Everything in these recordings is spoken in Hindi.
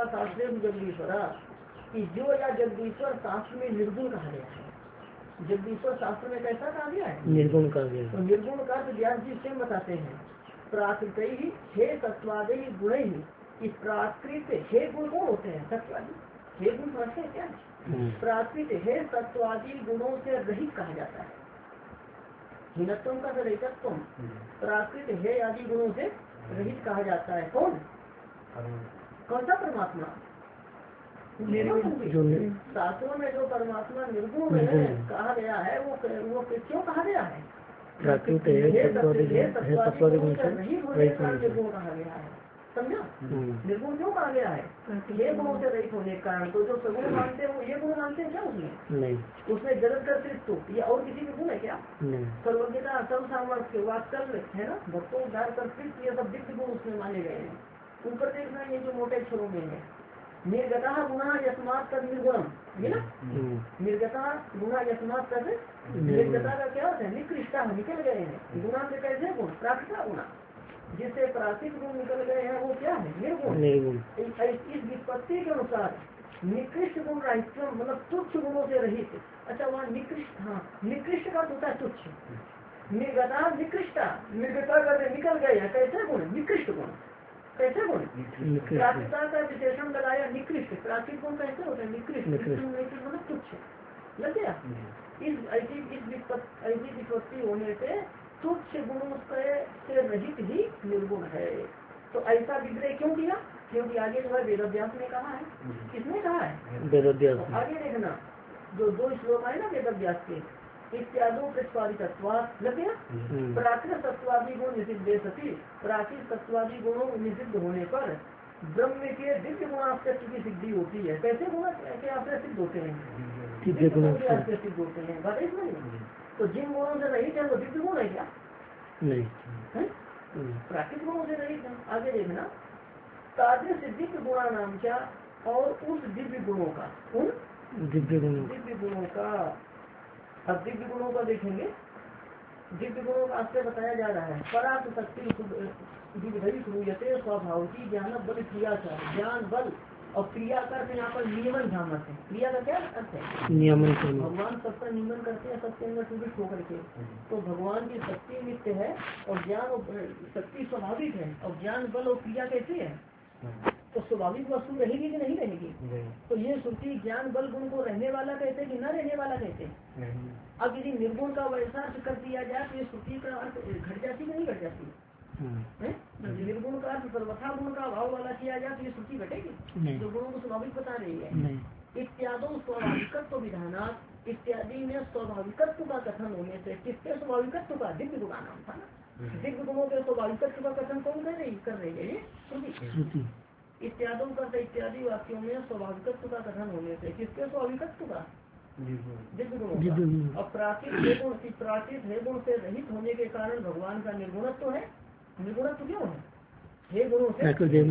यथा शास्त्र जगदीश्वर कि जो या जगदीश्वर शास्त्र में निर्गुण कहा गया है। जगदीश्वर शास्त्र में कैसा कहा गया है? निर्गुण कहा गया। तो निर्गुण का व्यास जी स्वयं बताते हैं प्राकृत ही हे तत्वादि गुण ही। इस प्राकृत हे गुण कौन होते हैं? तत्वादि। हे गुण समझते हैं क्या? प्राकृत हे तत्वादि गुणों से रहित कहा जाता है। हीनत्व का रहितत्व प्राकृत हे आदि गुणों से रहित कहा जाता है। कौन? कौन सा परमात्मा? शास्त्रों में जो परमात्मा निर्गुण है कहा गया है वो क्यों कहा गया है? प्राकृत निर्गुण कहा गया है। समझा? निर्गुण क्यों कहा गया है? ये गुणों से रहित होने के कारण। तो जो सगुण मानते हैं वो ये गुण मानते हैं क्या? उसमें नहीं। उसमें जगत कर्तृत्व या और किसी भी गुण है क्या? सर्वज्ञता, सर्व सामर्थ्य, वात्सल्य है ना, भक्तों उद्धार कर्तृत्व, ये सब दिव्य गुण उसमें माने गए हैं। ऊपर देखना ये जो मोटे अक्षरों में है निर्गता गुणा यस्मात् तद निर्गुणम, ये ना निर्गता गुणा यस्मात् तद। निर्गता का क्या होता है? निकृष्टा निकल गए हैं। गुणा से कैसे गुण? प्राकृता गुणा। जिससे प्राकृतिक गुण निकल गए हैं वो क्या है? निर्गुण। इस विपत्ति के अनुसार निकृष्ट गुण रहित मतलब तुच्छ गुणों से रहित। अच्छा वहाँ निकृष्ट, हाँ निकृष्ट का होता है तुच्छ। निर्गता निकृष्टा, निर्गता का निकल गए हैं कैसे गुण? निकृष्ट गुण। कैसे गुण? प्राकृता का विशेषण लगाया निकृष्ट। प्राकृतिक गुण कैसे होते हैं? निकृष्ट मतलब तुच्छ। लग गया? इस ऐसी विपत्ति होने से तुच्छ गुणों से रहित ही निर्गुण है। तो ऐसा विग्रह क्यों किया? क्योंकि आगे जो है वेदव्यास ने कहा है। किसने कहा है? वेदव्यास। तो आगे देखना जो 2 श्लोक आए ना वेदव्यास के, इत्यादि प्रतिपादित लग गया। प्राकृत तत्वादि गुण निषिद्धे सती, प्राकृत तत्वादि गुणों निषिद्ध होने पर ब्रह्म के दिव्य गुणास्तित्व की सिद्धि होती है। कैसे गुण के आश्रय सिद्ध होते हैं? दिव्य गुणों के आश्रय सिद्ध होते हैं। बात इसमें तो जिन गुणों से रहित है वो दिव्य गुण है क्या? नहीं है? प्राकृतिक गुणों से रहित है। आगे देखना तादृश दिव्य गुणा नाम क्या, और उस दिव्य गुणों का, उन दिव्य गुणों का। अब दिव्य गुणों का देखेंगे। दिव्य गुणों का आश्रय बताया जा रहा है। परात शक्ति विधि स्वभाव की ज्ञान बल क्रिया का ज्ञान बल और क्रिया का यहाँ पर नियमन ध्यान रखें। क्रिया का क्या अर्थ है? नियमन। भगवान सबका नियमन करते हैं सबके अंदर सुविष्ट होकर के। तो भगवान की शक्ति नित्य है और ज्ञान और शक्ति स्वाभाविक है और ज्ञान बल और क्रिया कैसी है? तो स्वाभाविक वस्तु रहेगी कि नहीं रहेगी? तो ये श्रुति ज्ञान बल गुण को रहने वाला कहते कि न रहने वाला कहते? अब यदि निर्गुण का वैसा अर्थ कर दिया जाए तो ये श्रुति का अर्थ घट जाती कि नहीं घट जाती? निर्गुण का अर्थ सर्वथा गुण का अभाव वाला किया जाए तो ये श्रुति घटेगी? जो गुणों को स्वाभाविक बता रही है। इत्यादि स्वाभाविकत्व विधानात, इत्यादि में स्वाभाविकत्व का कथन होने से किसके स्वाभाविकत्व का? दिव्य गुणा नाम था ना। दिव्य गुणों के स्वाभाविकत्व का कथन कौन कर रही है? ये श्रुति। इत्यादि करते इत्यादि वाक्यों में स्वाभाविकत्व का कथन होने से किसके स्वाभाविकत्व का? दिव्य गुणों। और प्राकृत है गुण से रहित होने के कारण भगवान का निर्गुणत्व है। निर्गुणत्व क्यों है? हे गुणों से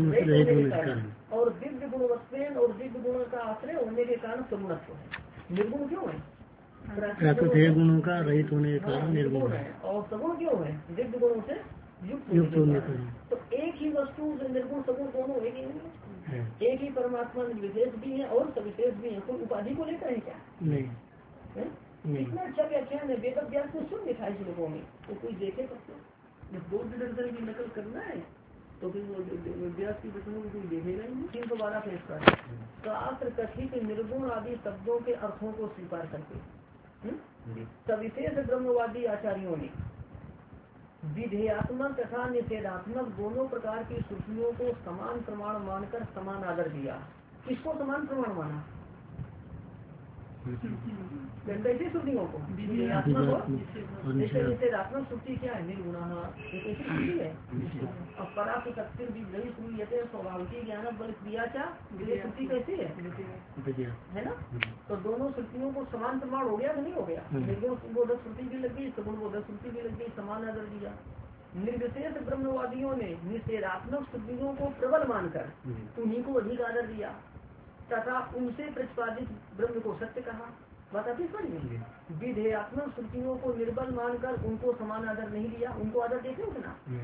और दिव्य गुणवत्वेन और दिव्य गुणों का आश्रय होने के कारण सगुणत्व है। निर्गुण क्यों है? प्राकृत गुणों का रहित होने के कारण निर्गुण है। और सगुण क्यों है? दिव्य गुणों से युक्त होने का। तो एक ही वस्तु निर्गुण सगुण दोनों एक ही है। एक ही परमात्मा विशेष भी है और सविशेष भी है। कोई उपाधि को लेकर है क्या? नहीं। इतना अच्छा व्याख्यान है वेदव्यास ने सुन लिखा है श्लोकों में। तो कोई देखे जब 2 दर्शन की नकल करना है तो फिर वो व्यास की वचनों को कोई देखेगा ही नहीं। 312 पेश कर शास्त्र कथित निर्गुण आदि शब्दों के अर्थों को स्वीकार करके सविशेष ब्रह्मवादी आचार्यों ने विधेयात्मक तथा निषेधात्मक दोनों प्रकार की श्रुतियों को समान प्रमाण मानकर समान आदर दिया। किसको समान प्रमाण माना? कैसी श्रुतियों को? निषेधात्मक श्रुति क्या है? निर्गुणा, ये कैसी श्रुति है? अब परात शक्ति विधि स्वाभाविक ज्ञान बल क्रिया क्या ये श्रुति कैसी है ना? तो दोनों श्रुतियों को समान प्रमाण हो गया कि नहीं हो गया? निर्गुण बोधक श्रुति भी लग गई, सगुण बोधक श्रुति भी लग गई, समान आदर दिया। निर्विशेष ब्रह्मवादियों ने निषेधात्मक श्रुतियों को प्रबल मानकर उन्हीं को अधिक आदर दिया तथा उनसे प्रतिपादित ब्रह्म को सत्य कहा। बताती समझ विधेयात्मक श्रुतियों को निर्बल मानकर उनको समान आदर नहीं दिया। उनको आदर देते हो ना?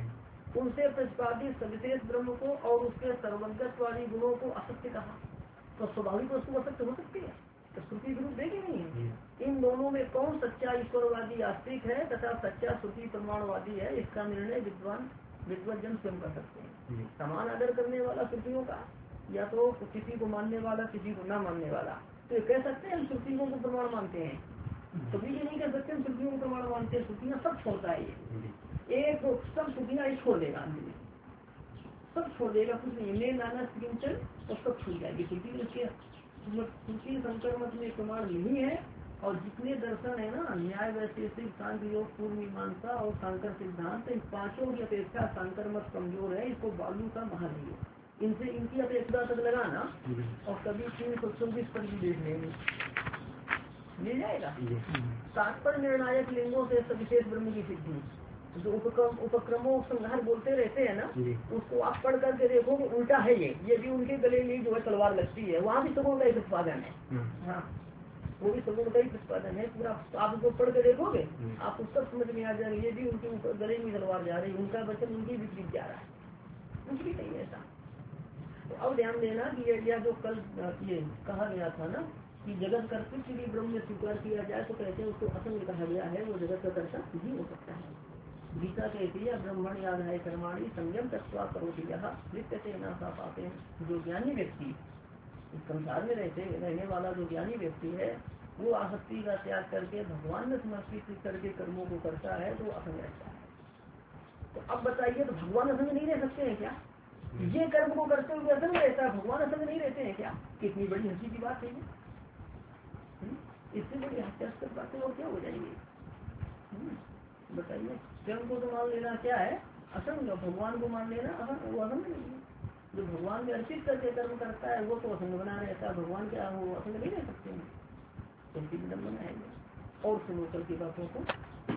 उनसे प्रतिपादित सविशेष ब्रह्म को और उसके सर्वज्ञत्व वाली गुणों को असत्य कहा, तो स्वाभाविक वस्तु असत्य हो सकती है, तो श्रुति विरुद्ध देगी नहीं है। इन दोनों में कौन सच्चा ईश्वरवादी आस्तिक है तथा सच्चा श्रुति प्रमाणवादी है, इसका निर्णय विद्वान जन स्वयं कर सकते हैं। समान आदर करने वाला श्रुतियों का, या तो किसी को मानने वाला किसी को न मानने वाला, तो ये कह सकते हैं हम श्रुतियों को प्रमाण मानते हैं, कभी ये नहीं कह सकते हम श्रुतियों को प्रमाण मानते हैं। श्रुतियाँ सब छोड़ता है ये, एक सब श्रुतियाँ छोड़ देगा, सब छोड़ देगा, कुछ नहीं, मैं नाना चिंतन और सब छूट जाएगी। श्रुति शंकर मत में प्रमाण नहीं है, और जितने दर्शन है ना, न्याय वैशेषिक सांख्य योग पूर्व मीमांसा और सांकर सिद्धांत, इन पांचों की अपेक्षा सांकर मत कमजोर है, इसको बालू का महादेव, इनसे इनकी अपेक्षा तक लगाना और कभी 324 पर भी देख लेंगे, मिल जाएगा। तात्पर्य निर्णायक लिंगों से सविशेष ब्रह्म की सिद्धि, जो उपक्रमों संहार बोलते रहते हैं ना, उसको आप पढ़ करके देखो कि उल्टा है ये भी उनके गले में जो है तलवार लगती है, वहाँ भी सगुण का ही प्रतिपादन है। हाँ, वो भी सगुण का ही प्रतिपादन है पूरा। आप उसको पढ़ के देखोगे आप उसका समझ में आ जाएगा, ये भी उनके गले में तलवार जा रही है, उनका वचन उनकी विपरीत जा रहा है, कुछ भी नहीं ऐसा। तो अब ध्यान देना कि यह जो कल ये कहा गया था ना कि जगत कर्तृत्व यदि ब्रह्म में स्वीकार किया जाए तो कहते हैं उसको असंग कहा गया है, वो जगत का कर्ता नहीं हो सकता है। गीता कहती है ब्रह्मण याद है कर्माणी संयम तत्वा करोति यह नित्य से नाशा पाते हैं। जो ज्ञानी व्यक्ति इस संसार में रहने वाला जो ज्ञानी व्यक्ति है, वो आसक्ति का त्याग करके भगवान में समर्पित करके कर्मों को करता है तो असंग रहता है। तो अब बताइए, तो भगवान असंग नहीं रह सकते हैं क्या? ये कर्म को करते हुए असंग रहता है, भगवान असंग नहीं रहते हैं क्या? कितनी बड़ी हंसी की बात है ये, इससे बड़ी हास्यास्पद बातें और क्या हो जाएंगी? बताइए, स्वयं को तो मान लेना क्या है? असंग। भगवान को मान लेना वो असंग नहीं है। जो भगवान में अर्पित करके कर्म करता है वो तो असंग बना रहता है, भगवान क्या वो असंग नहीं रह सकते हैं, उनकी विडम्बना है। और सुनो कल की बातों को,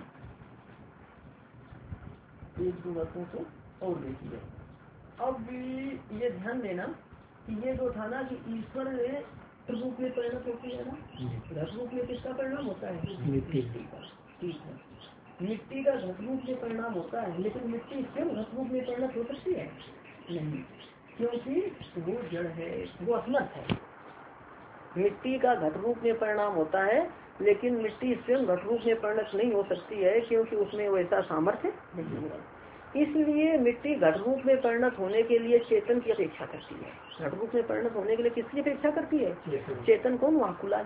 एक दो बातों को और देखिए। अब ये ध्यान देना कि ये जो था ना कि ईश्वर रूप में परिणत होती है ना, घट रूप में किसका परिणाम होता है? मिट्टी का। ठीक है, मिट्टी का घट रूप में परिणाम होता है, लेकिन मिट्टी स्वयं घट रूप में परिणत हो सकती है नहीं, क्योंकि वो जड़ है, वो असमर्थ है। मिट्टी का घट रूप में परिणाम होता है, लेकिन मिट्टी स्वयं घट रूप में परिणत नहीं हो सकती है, क्योंकि उसमें वैसा सामर्थ्य नहीं है। इसलिए मिट्टी घट रूप में परिणत होने के लिए चेतन की अपेक्षा करती है। घट रूप में परिणत होने के लिए किसकी अपेक्षा करती है? चेतन कौन? वहाँ कुलाल।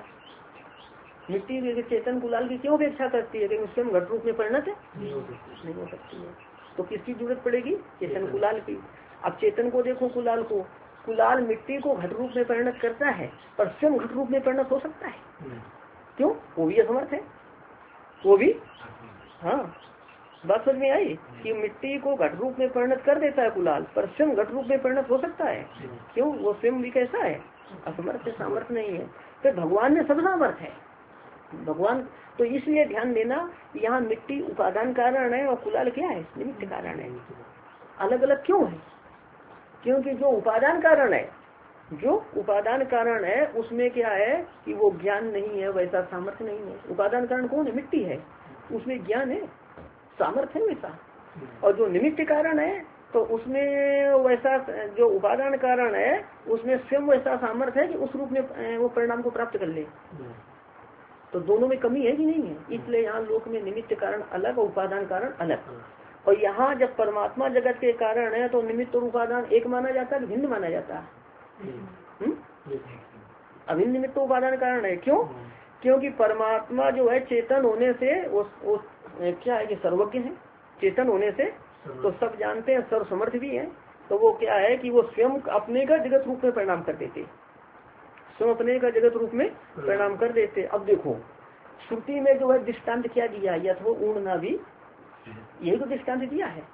मिट्टी चेतन कुलाल की क्यों अपेक्षा करती है? क्योंकि स्वयं घट रूप में परिणत नहीं हो सकती है। तो किसकी जरूरत पड़ेगी? चेतन कुलाल की। अब चेतन को देखो, कुलाल को, कुलाल मिट्टी को घट रूप में परिणत करता है, पर स्वयं घट रूप में परिणत हो सकता है? क्यों? वो भी असमर्थ है, वो भी। हाँ, बात समझ में आई कि मिट्टी को घट रूप में परिणत कर देता है कुलाल, पर स्वयं घट रूप में परिणत हो सकता है? क्यों? वो स्वयं भी कैसा है? असमर्थ, सामर्थ्य नहीं है। फिर भगवान में सब सामर्थ है, भगवान। तो इसलिए ध्यान देना, यहाँ मिट्टी उपादान कारण है और कुलाल क्या है? निमित्त कारण है। अलग अलग क्यों है? क्योंकि जो उपादान कारण है, जो उपादान कारण है उसमें क्या है कि वो ज्ञान नहीं है, वैसा सामर्थ्य नहीं है। उपादान कारण कौन है? मिट्टी है, उसमें ज्ञान है, सामर्थ्य है वैसा। और जो निमित्त कारण है तो उसमें वैसा, जो उपादान कारण है उसमें स्वयं वैसा सामर्थ्य है कि उस रूप में वो परिणाम को प्राप्त कर ले। तो दोनों में कमी है कि नहीं है? इसलिए यहाँ लोक में निमित्त कारण अलग और उपादान कारण अलग। और यहाँ जब परमात्मा जगत के कारण है तो निमित्त और उपादान एक माना जाता है, भिन्न माना जाता है। अभिन्न निमित्त उपादान कारण है। क्यों? क्योंकि परमात्मा जो है चेतन होने से वो क्या है कि सर्वज्ञ है, चेतन होने से तो सब जानते हैं, सर्व समर्थ भी है। तो वो क्या है कि वो स्वयं अपने का जगत रूप में परिणाम कर देते, स्वयं अपने का जगत रूप में परिणाम कर देते। अब देखो श्रुति में जो है दृष्टांत क्या दिया? यथो ऊर्ण नाभि, यही तो दृष्टांत दिया है।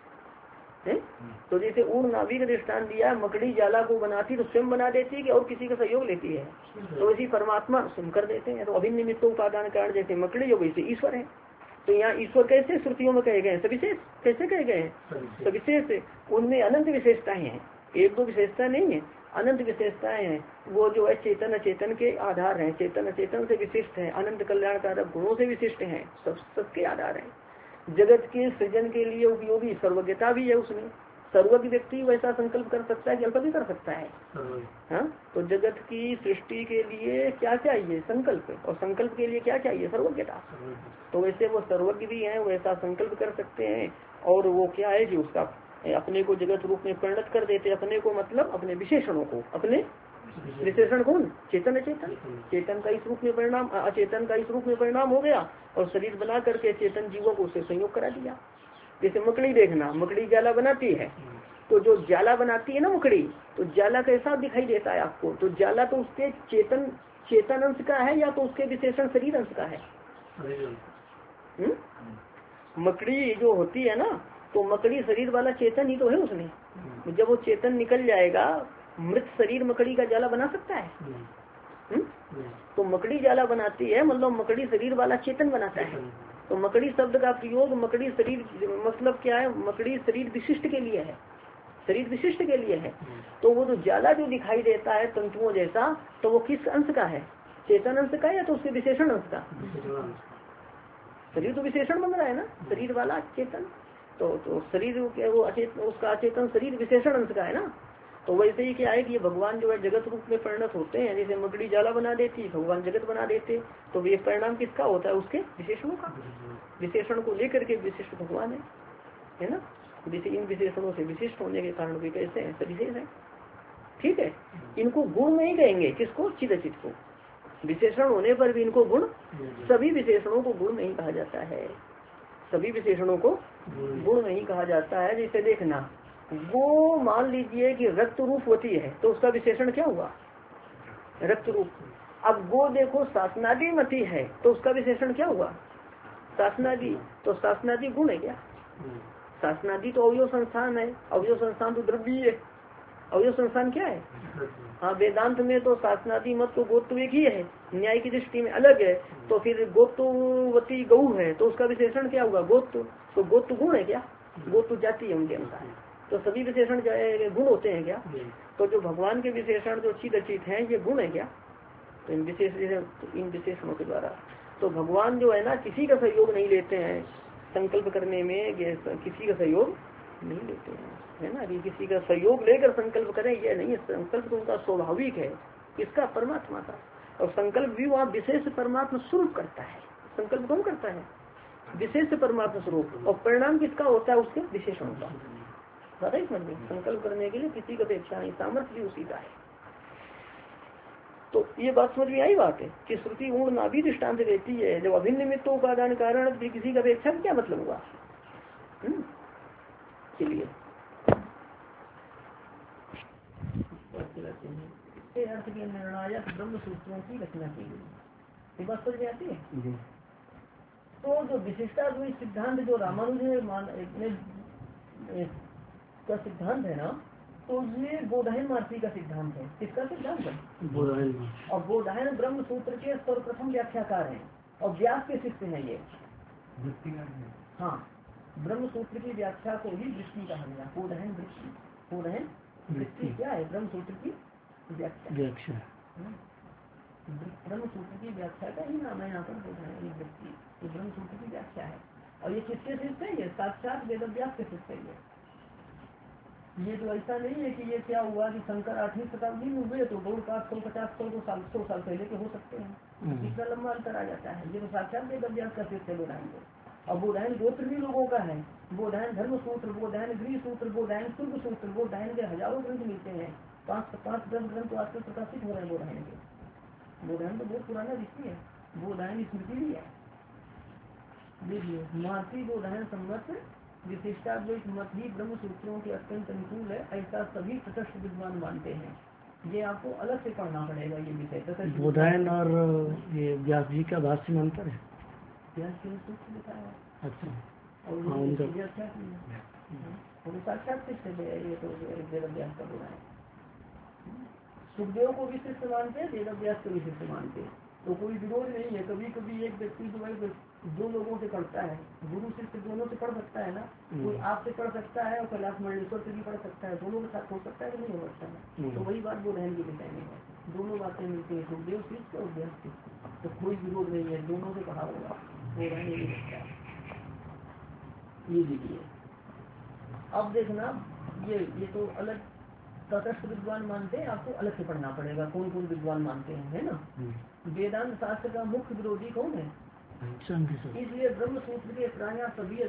तो जैसे ऊर्ण नाभि का दृष्टांत दिया, मकड़ी जाला को बनाती तो स्वयं बना देती है कि और किसी का सहयोग लेती है? तो वैसे परमात्मा स्वयं कर देते हैं। तो अभिन्न निमित्त उपादान कारण जैसे मकड़ी, वैसे ईश्वर है। तो यहाँ ईश्वर कैसे श्रुतियों में कहे गए हैं? सविशेष। कैसे कहे गए हैं? सविशेष। उनमें अनंत विशेषताएं हैं, एक दो विशेषता नहीं है, अनंत विशेषताएं हैं। वो जो है चेतन अचेतन के आधार हैं, चेतन अचेतन से विशिष्ट है, अनंत कल्याणकारक गुणों से विशिष्ट हैं, सबके आधार हैं। जगत के सृजन के लिए उपयोगी सर्वज्ञता भी है उसमें। सर्वज्ञ व्यक्ति वैसा संकल्प कर सकता है कि अल्प भी कर सकता है। हाँ, तो जगत की सृष्टि के लिए क्या चाहिए? संकल्प। और संकल्प के लिए क्या चाहिए? सर्वज्ञता। तो वैसे वो सर्वज्ञ भी है, वैसा संकल्प कर सकते हैं। और वो क्या है कि उसका अपने को जगत रूप में परिणत कर देते। अपने को मतलब अपने विशेषणों को, अपने विशेषण कौन? चेतन अचेतन। चेतन का इस रूप में परिणाम, अचेतन का इस रूप में परिणाम हो गया और शरीर बना करके चेतन जीवों को उससे संयोग करा दिया। जैसे मकड़ी देखना, मकड़ी जाला बनाती है, तो जो जाला बनाती है ना मकड़ी, तो जाला कैसा दिखाई देता है आपको? तो जाला तो उसके चेतन अंश का है या तो उसके विशेषण शरीर अंश का है? मकड़ी जो होती है ना, तो मकड़ी शरीर वाला चेतन ही तो है उसमें। तो जब वो चेतन निकल जाएगा, मृत शरीर मकड़ी का जाला बना सकता है? तो मकड़ी जाला बनाती है, मतलब मकड़ी शरीर वाला चेतन बनाता है। तो मकड़ी शब्द का प्रयोग मकड़ी शरीर मतलब क्या है? मकड़ी शरीर विशिष्ट के लिए है, शरीर विशिष्ट के लिए है। तो वो जो जाला जो दिखाई देता है तंतुओं जैसा, तो वो किस अंश का है? चेतन अंश का या तो उसके विशेषण अंश का? शरीर तो विशेषण बन रहा है ना, शरीर वाला चेतन। तो शरीर वो उसका अचेतन शरीर विशेषण अंश का है ना। तो वैसे ही क्या है कि ये भगवान जो है जगत रूप में परिणत होते हैं। जैसे मकड़ी जाला बना देती, भगवान जगत बना देते। तो ये परिणाम किसका होता है? उसके विशेषणों का। विशेषण को लेकर के विशिष्ट भगवान है ना। जैसे इन विशेषणों से विशिष्ट होने के कारण भी कैसे हैं? सविशेष है। ठीक है, इनको गुण नहीं कहेंगे। किसको? चिदचित को। विशेषण होने पर भी इनको गुण, सभी विशेषणों को गुण नहीं कहा जाता है। सभी विशेषणों को गुण नहीं कहा जाता है। जैसे देखना, वो मान लीजिए कि रक्त रूप होती है, तो उसका विशेषण क्या हुआ? रक्त रूप। अब वो देखो शासनादि मती है, तो उसका विशेषण क्या हुआ? शासनादि। तो शासनादि गुण है क्या? शासनादि तो अवयव संस्थान है। अवयव संस्थान तो द्रव्य है। अवयव संस्थान क्या है? हाँ, वेदांत में तो शासनादि मत तो गोत्व एक ही है, न्याय की दृष्टि में अलग है। तो फिर गोत्ववती गौ है, तो उसका विशेषण क्या होगा? गोत्व। तो गोत्व गुण है क्या? गोत्व जाति है उनके अनुसार। तो सभी विशेषण गुण होते हैं क्या? तो जो भगवान के विशेषण जो चिद अचित है, ये गुण है क्या? तो इन विशेषणों के द्वारा तो भगवान जो है ना, किसी का सहयोग नहीं लेते हैं संकल्प करने में। किसी का सहयोग नहीं लेते हैं, है ना। अभी किसी का सहयोग लेकर संकल्प करें, ये नहीं है। संकल्प तो उनका स्वाभाविक है। किसका? परमात्मा का। और संकल्प भी वहाँ विशेष परमात्मा स्वरूप करता है। संकल्प कौन करता है? विशेष परमात्मा स्वरूप। और परिणाम किसका होता है? उसके विशेषणों का। ज्यादा ही समझ में, संकल्प करने के लिए किसी का अपेक्षा नहीं, सामर्थ्य भी उसी का है। तो ये बात समझ में आई बात है कि श्रुति गुण ना भी दृष्टान्त देती है। जब अभिन्न निमित्तों उपादान कारण किसी का अपेक्षा क्या मतलब हुआ? चलिए अर्थ के निर्णायक ब्रह्म सूत्रों की रचना की गई। ये बात समझ में आती है। तो जो विशिष्टाद्वैत सिद्धांत जो रामानुज का सिद्धांत है ना, तो ये बोधायन महर्षि का सिद्धांत है। किसका सिद्धांत है? बोधायन। और बोधायन ब्रह्म सूत्र के सर्वप्रथम व्याख्याकार हैं और व्यास के शिष्य हैं ये। हाँ, ब्रह्म सूत्र की व्याख्या को ही दृष्टि कहा गया। बोधायन दृष्टि, बोधायन दृष्टि क्या है? ब्रह्म सूत्र की व्याख्या। ब्रह्म सूत्र की व्याख्या का ही नाम है यहाँ पर बोधायन दृष्टि। ये ब्रह्म सूत्र की व्याख्या है। और ये किसके शिष्य है? ये साक्षात वेदव्यास के शिष्य है। ये तो ऐसा नहीं है कि ये क्या हुआ कि शंकर 8वीं शताब्दी में हुए तो गौड़ का 150 साल पहले के हो सकते हैं। इतना लंबा अंतर आ जाता है। ये तो साक्षात वेदव्यास का शिष्य बोधायन को। और बोधायन गोत्र भी लोगों का है। बोधायन धर्म सूत्र, बोधायन गृह सूत्र, बोधायन शुल्क सूत्र, बोधायन के हजारों ग्रंथ मिलते हैं। 5-10 ग्रंथ आजकल प्रकाशित हो रहे हैं बोधायन के। बोधायन तो बहुत पुराना ऋषि है। बोधायन स्मृति भी है। देखिए, महर्षि बोधायन सम्मत विशिष्टाद्वैत मत ही ब्रह्म सूत्रों के अत्यंत अनुकूल है, ऐसा सभी तटस्थ विद्वान मानते हैं। ये आपको अलग से पढ़ना पड़ेगा ये विषय। बोधायन और ये व्यास जी का भाष्य में अंतर है। व्यास जी ने सूत्र लिखा है। अच्छा। और व्याख्या की है। साक्षात शिष्य है ये तो वेदव्यास का बोधायन। सुखदेव को भी शिष्य मानते हैं, वेदव्यास को भी शिष्य मानते हैं। तो कोई विरोध नहीं है। कभी कभी एक व्यक्ति जो है दो लोगों से पढ़ता है, गुरु शिष्य दोनों से पढ़ सकता है ना। कोई आपसे पढ़ सकता है और कैलाश मंडलेश्वर से भी पढ़ सकता है। दोनों के साथ हो सकता है कि नहीं हो सकता है? तो वही बात बोधायन के विषय में है। दोनों बातें मिलती है, सुखदेव शिष्य और व्यास शिष्य। तो कोई विरोध नहीं है, दोनों से पढ़ा होगा। बोधायन यही लगता है। ये लीजिए। अब देखना ये तो अलग तटस्थ विद्वान मानते हैं, आपको अलग से पढ़ना पड़ेगा कौन कौन विद्वान मानते हैं, है ना। वेदांत शास्त्र का मुख्य विरोधी कौन है? इसलिए ब्रह्म सूत्र के प्राय सभी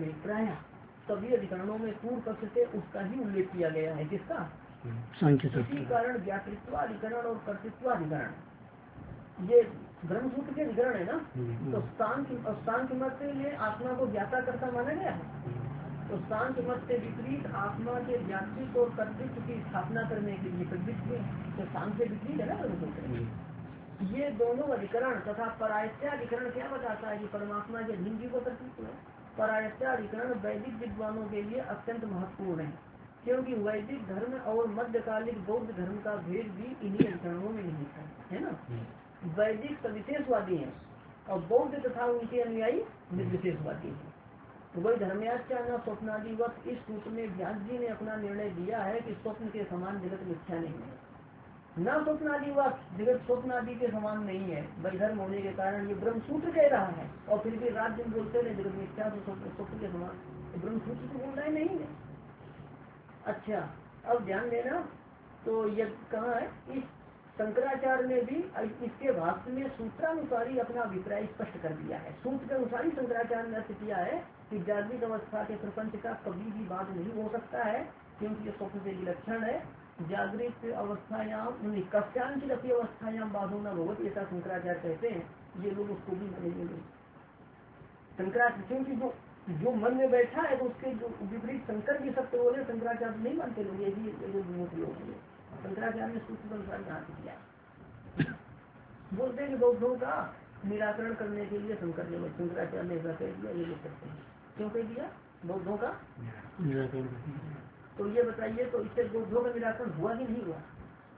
अधिकरणों में पूर्व पक्ष से उसका ही उल्लेख किया गया है। किसका? इसी कारण ज्ञातृत्वाधिकरण और कर्तृत्वाधिकरण ये ब्रह्म सूत्र के अधिकरण है ना। तो सांख्य मत में आत्मा को ज्ञाता कर्ता माना गया है। तो सांख्य मत से विपरीत आत्मा के ज्ञातृत्व और कर्तृत्व की स्थापना करने के लिए प्रवृत्त हुए। तो सांख्य विपरीत है ना ब्रह्म सूत्र। ये दोनों अधिकरण तथा परायत्याधिकरण क्या बताता है कि परमात्मा के अधीन जीव का कर्तृत्व है। परायत्याधिकरण वैदिक विद्वानों के लिए अत्यंत महत्वपूर्ण है, क्योंकि वैदिक धर्म और मध्यकालिक बौद्ध धर्म का भेद भी इन्हीं अधिकरणों में निहित है ना। वैदिक सविशेषवादी हैं और बौद्ध तथा उनके अनुयायी निर्विशेषवादी हैं। वही धर्मयाचार्य स्वप्नादिवत इस सूत्र में व्यास जी ने अपना निर्णय दिया है कि स्वप्न के समान जगत मिथ्या नहीं है। न स्वप्नादिवत जगत स्वप्नादि के समान नहीं है। वैधर्म होने के कारण ये ब्रह्म सूत्र कह रहा है और फिर भी राज्य बोलते हैं जगत मिथ्या तो स्वप्न के समान, ब्रह्म सूत्र तो बोल रहा है नहीं है। अच्छा अब ध्यान देना, तो ये कहाँ है? इस शंकराचार्य ने भी इसके भाष्य में सूत्रानुसार ही अपना अभिप्राय स्पष्ट कर दिया है। सूत्र के अनुसार ही शंकराचार्य ने अर्थ किया है कि जागृत अवस्था के प्रपंच का कभी भी बात नहीं हो सकता है, क्योंकि ये स्वप्न से विलक्षण है। जागृत अवस्थायाम कस्यांचित अपनी अवस्थायाम बाधो न भगवत, ऐसा शंकराचार्य कहते हैं। ये लोग उसको भी मानेंगे शंकराचार्य, क्योंकि जो मन में बैठा है तो उसके जो विपरीत शंकर भी सत्य बोले, शंकराचार्य नहीं मानते लोग। ये भी लोग हैं। शंकराचार्य ने सूत्र अनुसार यहाँ किया। बोलते हैं कि बौद्धों का निराकरण करने के लिए शंकराचार्य ने ऐसा कह दिया। ये लोग करते हैं, क्यों कह दिया? बौद्धों का निराकरण। तो ये बताइए, तो इससे बौद्धों का निराकरण हुआ कि नहीं हुआ?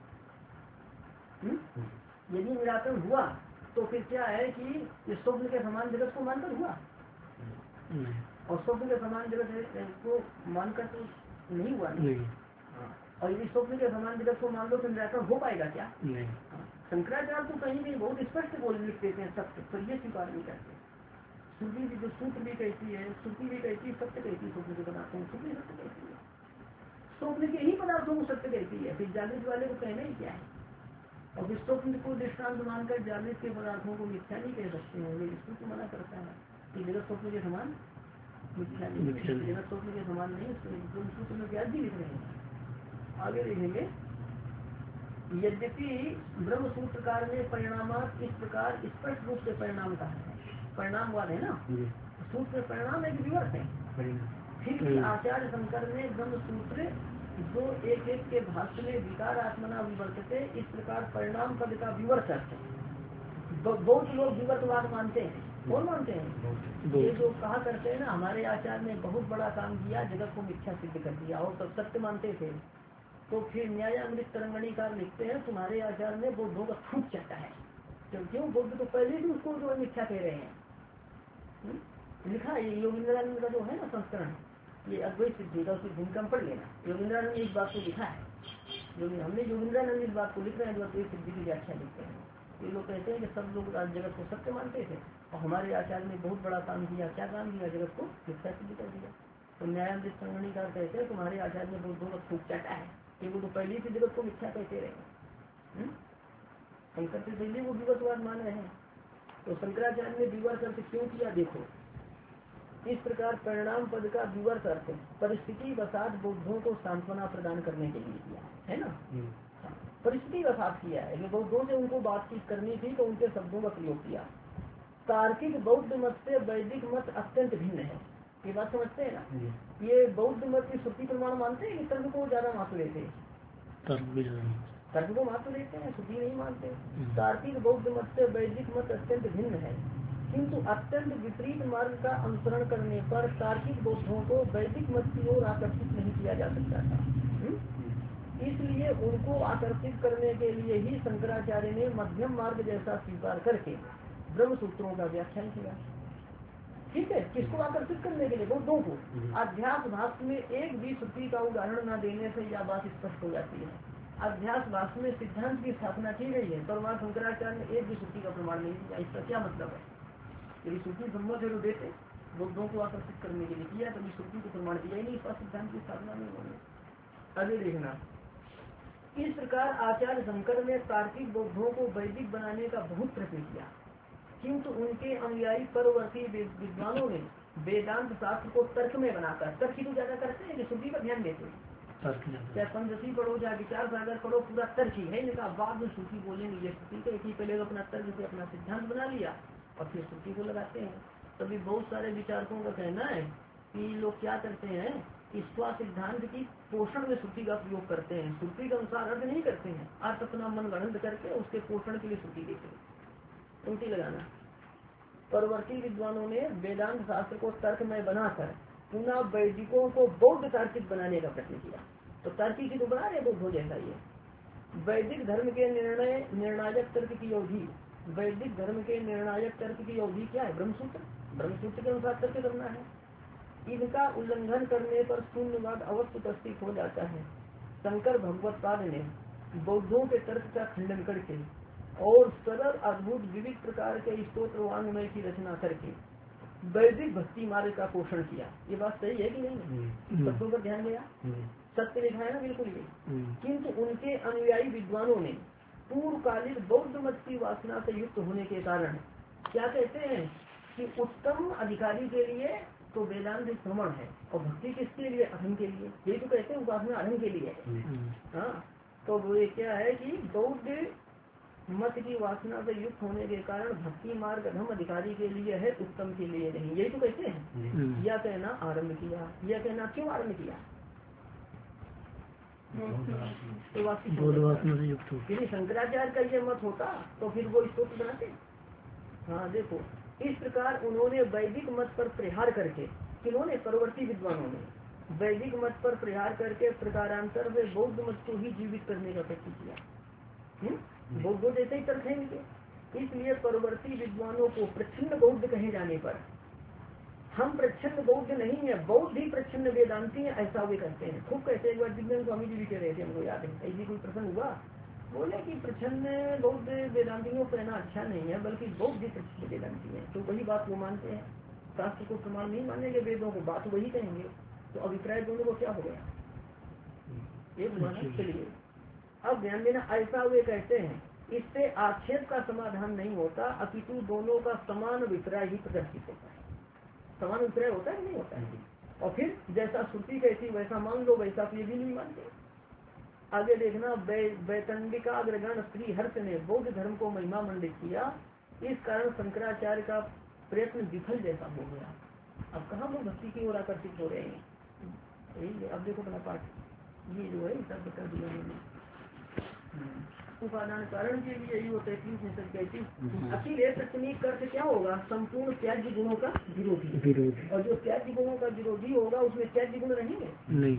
यदि निराकरण हुआ तो फिर क्या है कि स्वप्न के समान जगत को मानकर हुआ, और स्वप्न के समान जगत को मानकर तो नहीं हुआ नहीं। और यदि स्वप्न के समान जगत को मान लो तो निराकरण हो पाएगा क्या? शंकराचार्य तो कहीं भी बहुत स्पष्ट बोल लिख देते हैं सत्य, पर ये स्वीकार नहीं करते। श्रुति भी जो सूत्र भी कहती है, श्रुति भी कहती है सत्य कहती है, स्वप्न के पदार्थों श्रुति सत्य कहती है, स्वप्न के ही पदार्थों को सत्य कहती है। फिर जागृत वाले को कहना ही क्या है? और फिर स्वप्न को दृष्टांत मानकर जागृत के पदार्थों को मिथ्या नहीं कह सकते हैं। ये सूत्र मना करता है कि जगत स्वप्न के समान मिथ्या नहीं, जगत स्वप्न के समान नहीं। सूत्र में व्यास जी लिख रहे हैं। आगे देखेंगे, यद्यपि ब्रह्म सूत्रकार ने परिणामात इस प्रकार स्पष्ट रूप से परिणाम कहा है। परिणाम वाले है ना, सूत्र परिणाम है कि विवर्त है। फिर आचार्य शंकर ने ब्रह्म सूत्र जो एक एक के भाष्य में विकार आत्मना विवर्तते, इस प्रकार परिणाम पद का विवर्त है। बहुत लोग विवर्तवाद मानते हैं। कौन मानते हैं? ये जो कहा करते हैं ना, हमारे आचार्य ने बहुत बड़ा काम किया, जगत को मिथ्या सिद्ध कर दिया, और सब सत्य मानते थे। तो फिर न्यायामृत तरंगणीकार लिखते हैं तुम्हारे आचार्य ने बौद्धों का थूक चाहता है। क्यों? बौद्ध तो पहले भी उसको जो मिथ्या कह रहे हैं। लिखा है योगेंद्रानंद का जो है ना संस्करण, ये अद्वैत सिद्धि का, उसकी भूमिका पढ़ लेना। योगेंद्रानंद ने इस बात को लिखा है, हमने योगेंद्रानंद इस बात को लिख रहे हैं जो अद्वैत सिद्धि की व्याख्या लिखते हैं। ये लोग कहते हैं कि सब लोग जगत को सत्य मानते थे और हमारे आचार्य ने बहुत बड़ा काम किया। क्या काम किया? जगत को मिथ्या सिद्ध कर दिया। तो न्यायामृत तरंगणीकार कहते हैं तुम्हारे आचार्य ने बौद्धों का थूक चाटा है, वो तो पहले ही जगत को मिथ्या कहते रहे। शंकर से पहले वो विवर्तवाद मान रहे हैं। तो शंकराचार्य ने विवर्त अर्थ क्यों किया? देखो, इस प्रकार परिणाम पद का विवर्त अर्थ परिस्थिति वसात बौद्धों को सांत्वना प्रदान करने के लिए किया है ना। परिस्थिति वसात किया है, बौद्धों से उनको बातचीत करनी थी तो उनके शब्दों का प्रयोग किया। तार्किक बौद्ध मत से वैदिक मत अत्यंत भिन्न है, ये बात समझते हैं ना। ये बौद्ध मत की श्रुति प्रमाण मानते हैं कि तर्क को ज्यादा महत्व देते हैं? तर्क को महत्व देते हैं, श्रुति नहीं मानते। तार्किक बौद्ध मत से वैदिक मत अत्यंत भिन्न है, किंतु अत्यंत विपरीत मार्ग का अनुसरण करने पर तार्किक बौद्धों को वैदिक मत की ओर आकर्षित नहीं किया जा सकता था। इसलिए उनको आकर्षित करने के लिए ही शंकराचार्य ने मध्यम मार्ग जैसा स्वीकार करके ब्रह्म सूत्रों का व्याख्यान किया। ठीक है, किसको आकर्षित करने के लिए? बौद्धों को। अध्यास भाष्य में एक भी श्रुति का उदाहरण न देने से यह बात स्पष्ट हो जाती है। अध्यास भाष्य में सिद्धांत की स्थापना की गई है, पर वहाँ शंकराचार्य ने एक भी श्रुति का प्रमाण नहीं दिया। इसका क्या मतलब है? यदि श्रुति सम्मत है तो देते, बुद्धों को आकर्षित करने के लिए किया, कभी श्रुति को प्रमाण दिया ही नहीं इस सिद्धांत की स्थापना में उन्होंने। आगे देखना, इस प्रकार आचार्य शंकर ने तार्किक बौद्धों को वैदिक बनाने का बहुत प्रयत्न किया, किंतु उनके अनुयायी परवर्ती विद्वानों ने वेदांत शास्त्र को तर्क में बनाकर, तर्क ही तो ज्यादा करते हैं कि श्रुति पर ध्यान देते हैं, चाहे पंचदशी पढ़ो चाहे विचार सागर पढ़ो, पूरा तर्क ही है इनका। बाद में श्रुति बोलेंगे ये श्रुति कही, पहले तो अपना तर्क से अपना सिद्धांत बना लिया और फिर श्रुति को लगाते हैं। तभी बहुत सारे विचारकों का कहना है कि लोग क्या करते हैं, स्व सिद्धांत की पोषण में श्रुति का प्रयोग करते हैं, श्रुति के अनुसार अर्थ नहीं करते हैं, अर्थ अपना मन गणित करके उसके पोषण के लिए श्रुति देते हैं। उल्टी लगाना, परवर्ती विद्वानों ने वेदांत शास्त्र को तर्क में बनाकर पुनः वैदिकों को बौद्ध तार्किक बनाने का प्रयत्न किया। तो तार्किक तो बना रहे बौद्धों जैसा ये। वैदिक धर्म के निर्णायक तर्क की अवधि, वैदिक धर्म के निर्णायक तर्क की अवधि क्या है? ब्रह्मसूत्र। ब्रह्मसूत्र के अनुसार तर्क करना है। इनका उल्लंघन करने पर शून्यवाद अवश्य उपस्थित हो जाता है। शंकर भगवत्पाद ने बौद्धों के तर्क का खंडन करके और सरल अद्भुत विविध प्रकार के स्तोत्र वांग्मय की रचना करके वैदिक भक्ति मार्ग का पोषण किया। ये बात सही है कि नहीं? शब्दों पर ध्यान दिया, सत्य लिखा है ना बिल्कुल ये। किंतु उनके अनुयायी विद्वानों ने पूर्वकालीन बौद्ध मत की वासना से युक्त होने के कारण क्या कहते हैं कि उत्तम अधिकारी के लिए तो वेदांत श्रवण है और भक्ति किसके लिए? अहम के लिए। यही तो कहते हैं उपासना अहम के लिए है। हाँ, तो वो ये क्या है कि बौद्ध मत की वासना से युक्त होने के कारण भक्ति मार्ग अधम अधिकारी के लिए है, उत्तम के लिए नहीं। यही तो कहते हैं। यह कहना आरम्भ किया, यह कहना क्यों आरम्भ किया? यदि शंकराचार्य का ये मत होता तो फिर वो स्तोत्र बनाते। हाँ देखो, इस प्रकार उन्होंने वैदिक मत पर प्रहार करके, किन्होंने? परवर्ती विद्वानों ने वैदिक मत पर प्रहार करके प्रकारांतर में बौद्ध मत को ही जीवित करने का प्रयत्न किया। बौद्धों जैसे ही तर्क है इनके। इसलिए परवर्ती विद्वानों को प्रच्छन्न बौद्ध कहे जाने पर हम प्रच्छन्न बौद्ध नहीं है, बौद्ध ही प्रच्छन्न वेदांती है, ऐसा वे कहते हैं। खूब कहते हैं। एक बार दिग्विजय स्वामी जी भी कह रहे थे, हमको याद है, ऐसी कोई प्रसंग हुआ, बोले कि प्रच्छन्न बौद्ध वेदांतियों को कहना अच्छा नहीं है, बल्कि बौद्ध ही प्रच्छन्न वेदांती है। तो वही बात वो मानते हैं, शास्त्र को प्रमाण नहीं मानेंगे, वेदों को बात वही कहेंगे। तो अभिप्राय दोनों को क्या हो गया? एक माना। चलिए अब ध्यान देना, ऐसा वे कहते हैं। इससे आक्षेप का समाधान नहीं होता, अपितु दोनों का समान अभिप्राय ही प्रदर्शित होता है। समान अभिप्राय होता है नहीं होता है? और फिर जैसा श्रुति कहती वैसा मान लो, वैसा तो ये भी नहीं मानते। आगे देखना, वैतंडिका अग्रगण स्त्री हर्ष ने बौद्ध धर्म को महिमा मंडित किया, इस कारण शंकराचार्य का प्रयत्न विफल जैसा हो गया। अब कहाँ लोग भक्ति की ओर आकर्षित हो रहे हैं? अब देखो अपना पाठ, ये जो है सब बता दिया मैंने। उपादान कारण के लिए यही होता है। 33 अखिल प्रत्यनीक अर्थ क्या होगा? संपूर्ण त्याज्य गुणों का विरोधी। और जो त्याज्य गुणों का विरोधी होगा उसमें त्याज्य गुण रहेंगे नहीं,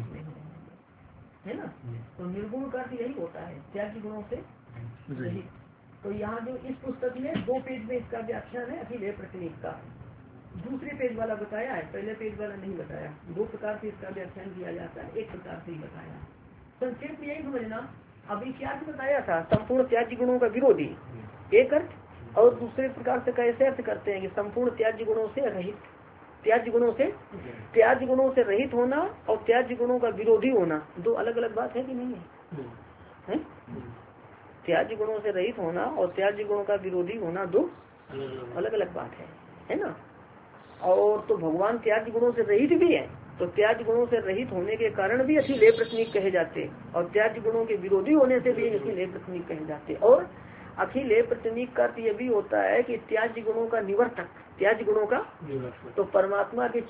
है ना? तो निर्गुण का अर्थ यही होता है, त्याज्य गुणों से रहित। तो यहाँ जो इस पुस्तक में 2 पेज में इसका व्याख्यान है अखिल प्रत्यनीक का। दूसरे पेज वाला बताया है, पहले पेज वाला नहीं बताया। 2 प्रकार से इसका व्याख्यान किया जाता है, एक प्रकार से ही बताया। संक्षेप में यही समझना। अभी क्या बताया था? संपूर्ण त्याज्य गुणों का विरोधी एक अर्थ, और दूसरे प्रकार से कैसे अर्थ करते हैं कि संपूर्ण त्याज्य गुणों से रहित। त्याज्य गुणों से रहित होना और त्याज्य गुणों का विरोधी होना दो अलग अलग बात है कि नहीं है? त्याज्य गुणों से रहित होना और त्याज्य गुणों का विरोधी होना दो अलग अलग बात है ना? और तो भगवान त्याज्य गुणों से रहित भी है, तो त्याज्य गुणों से रहित होने के कारण भी अखिल प्रत्यनीक कहे जाते, और त्याज्य गुणों के विरोधी होने से भी अखिल प्रत्यनीक कहे जाते। और अखिल प्रत्यनीक का अर्थ यह भी होता है कि त्याज्य गुणों का निवर्तक, त्याज्य गुणों का। तो परमात्मा के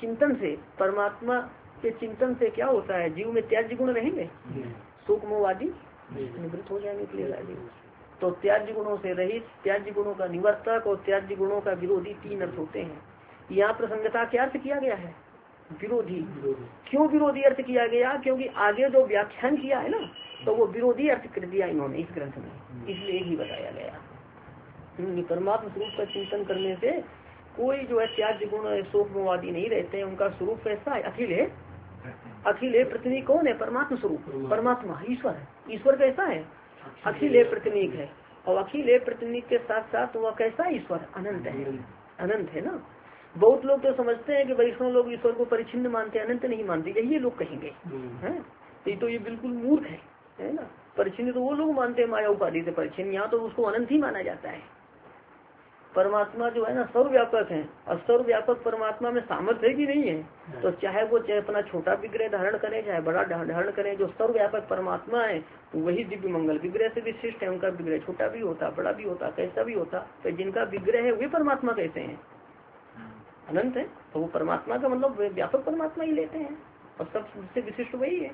चिंतन से क्या होता है? जीव में त्याज्य गुण रहेंगे, सूक्ष्मवादी निवृत्त हो जाएंगे, क्लियर। तो त्याज्य गुणों से रहित, त्याज्य गुणों का निवर्तक और त्याज्य गुणों का विरोधी 3 अर्थ होते हैं। यहाँ प्रसंगता क्या अर्थ किया गया है? विरोधी। क्यों विरोधी अर्थ किया गया? क्योंकि आगे जो व्याख्यान किया है ना, तो वो विरोधी अर्थ कर दिया इन्होंने इस ग्रंथ में, इसलिए ही बताया गया। परमात्मा स्वरूप का चिंतन करने से कोई जो है त्याज्य गुण सूक्ष्मवादी नहीं रहते हैं। उनका स्वरूप कैसा है? अखिल प्रत्यनीक कौन है? परमात्मा स्वरूप, परमात्मा ईश्वर है। ईश्वर कैसा है? अखिल प्रत्यनीक है। और अखिल प्रत्यनीक के साथ साथ वह कैसा ईश्वर? अनंत है, अनंत है ना। बहुत लोग तो समझते हैं कि वैष्णव लोग ईश्वर को परिच्छिन्न मानते हैं, अनंत नहीं मानते, यही ये लोग कहेंगे हैं। तो ये बिल्कुल मूर्ख है ना। परिच्छिन्न तो वो लोग मानते हैं माया उपाधि से परिच्छिन्न, यहाँ तो उसको अनंत ही माना जाता है। परमात्मा जो है ना सर्वव्यापक है, और सर्वव्यापक परमात्मा में सामर्थ्य है कि नहीं है। तो चाहे अपना छोटा विग्रह धारण करे चाहे बड़ा धारण करे, जो सर्वव्यापक परमात्मा है वही दिव्य मंगल विग्रह से विशिष्ट है। उनका विग्रह छोटा भी होता, बड़ा भी होता, कैसा भी होता, तो जिनका विग्रह है वे परमात्मा कहते हैं, अनंत है। तो वो परमात्मा का मतलब व्यापक परमात्मा ही लेते हैं, और सबसे विशिष्ट वही है।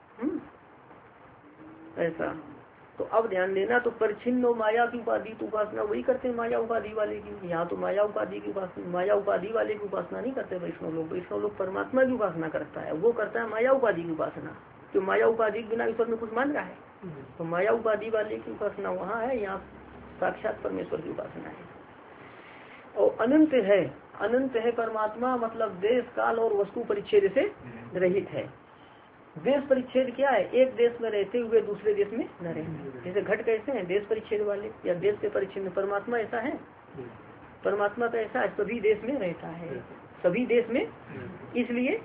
ऐसा। तो अब ध्यान देना, तो परिच्छिन्न माया की उपाधि की उपासना वही करते हैं माया उपाधि वाले की। यहाँ तो माया उपाधि की उपासना, माया उपाधि वाले की उपासना नहीं करते वैष्णव लोग। वैष्णव लोग परमात्मा की उपासना करता है, वो करता है माया उपाधि की उपासना। तो माया उपाधि के बिना ईश्वर में कुछ मान रहा है, तो माया उपाधि वाले की उपासना वहाँ है, यहाँ साक्षात परमेश्वर की उपासना है। और अनंत है, अनंत है परमात्मा, मतलब देश काल और वस्तु परिच्छेद से रहित है। देश परिच्छेद क्या है? एक देश में रहते हुए दूसरे देश में न रहना। जैसे घट कैसे हैं देश परिच्छेद वाले, या देश से परिच्छिन्न। परमात्मा ऐसा है, परमात्मा का ऐसा है, सभी देश में रहता है, सभी देश में। इसलिए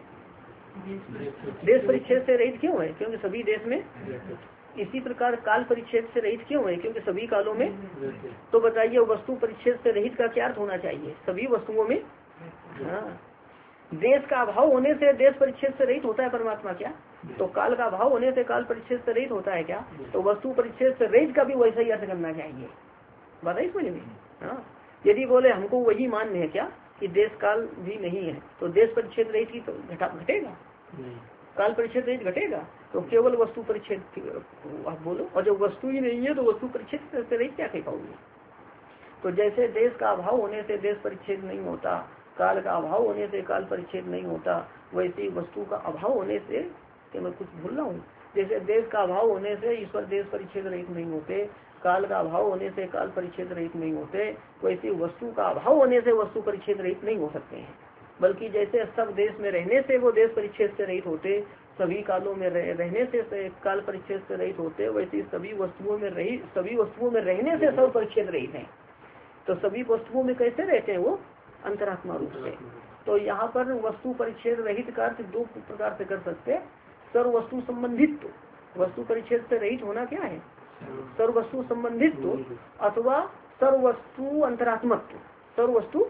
देश परिच्छेद से रहित क्यों है? क्योंकि सभी देश में। इसी प्रकार काल परिच्छेद से रहित क्यों है? क्योंकि सभी कालों में। तो बताइए वस्तु परिच्छेद से रहित का क्या अर्थ होना चाहिए? सभी वस्तुओं में। हाँ, देश का अभाव होने से देश परिच्छेद से रहित होता है परमात्मा क्या? तो काल का अभाव होने से काल परिच्छेद से रहित होता है क्या? तो वस्तु परिच्छेद से रहित का भी वैसा ही अर्थ करना चाहिए। बात है समझ में? हाँ, यदि बोले हमको वही मान्य है क्या कि देश काल भी नहीं है, तो देश परिच्छेद रहित की तो घटेगा, काल परिच्छेद रहित घटेगा। तो केवल वस्तु परिच्छेद आप बोलो, और जब वस्तु ही नहीं है तो वस्तु परिच्छेद से रहित क्या कह पाओगे? तो जैसे देश का अभाव होने से देश परिच्छेद नहीं होता, काल का अभाव होने से काल परिच्छेद नहीं होता, वैसे वस्तु का अभाव होने से, क्या मैं कुछ भूल रहा हूँ? जैसे देश का अभाव होने से ईश्वर देश परिच्छेद रहित नहीं होते, काल का अभाव होने से काल परिच्छेद रहित नहीं होते, वैसे वस्तु का अभाव होने से वस्तु परिच्छेद रहित नहीं हो सकते हैं। बल्कि जैसे सब देश में रहने से वो देश परिच्छेद से रहित होते, सभी कालों में रहने से काल परिच्छेद से रहित होते, वैसे सभी वस्तुओं में रहने से सब परिच्छेद रहित है। तो सभी वस्तुओं में कैसे रहते हैं वो? अंतरात्मा रूप से। तो यहाँ पर वस्तु परिच्छेद रहित का अर्थ दो प्रकार से कर सकते हैं। सर्व वस्तु संबंधित, वस्तु परिच्छेद से रहित होना क्या है? सर्व वस्तु संबंधित, अथवा सर्व वस्तु अंतरात्मत्व। सर्व वस्तु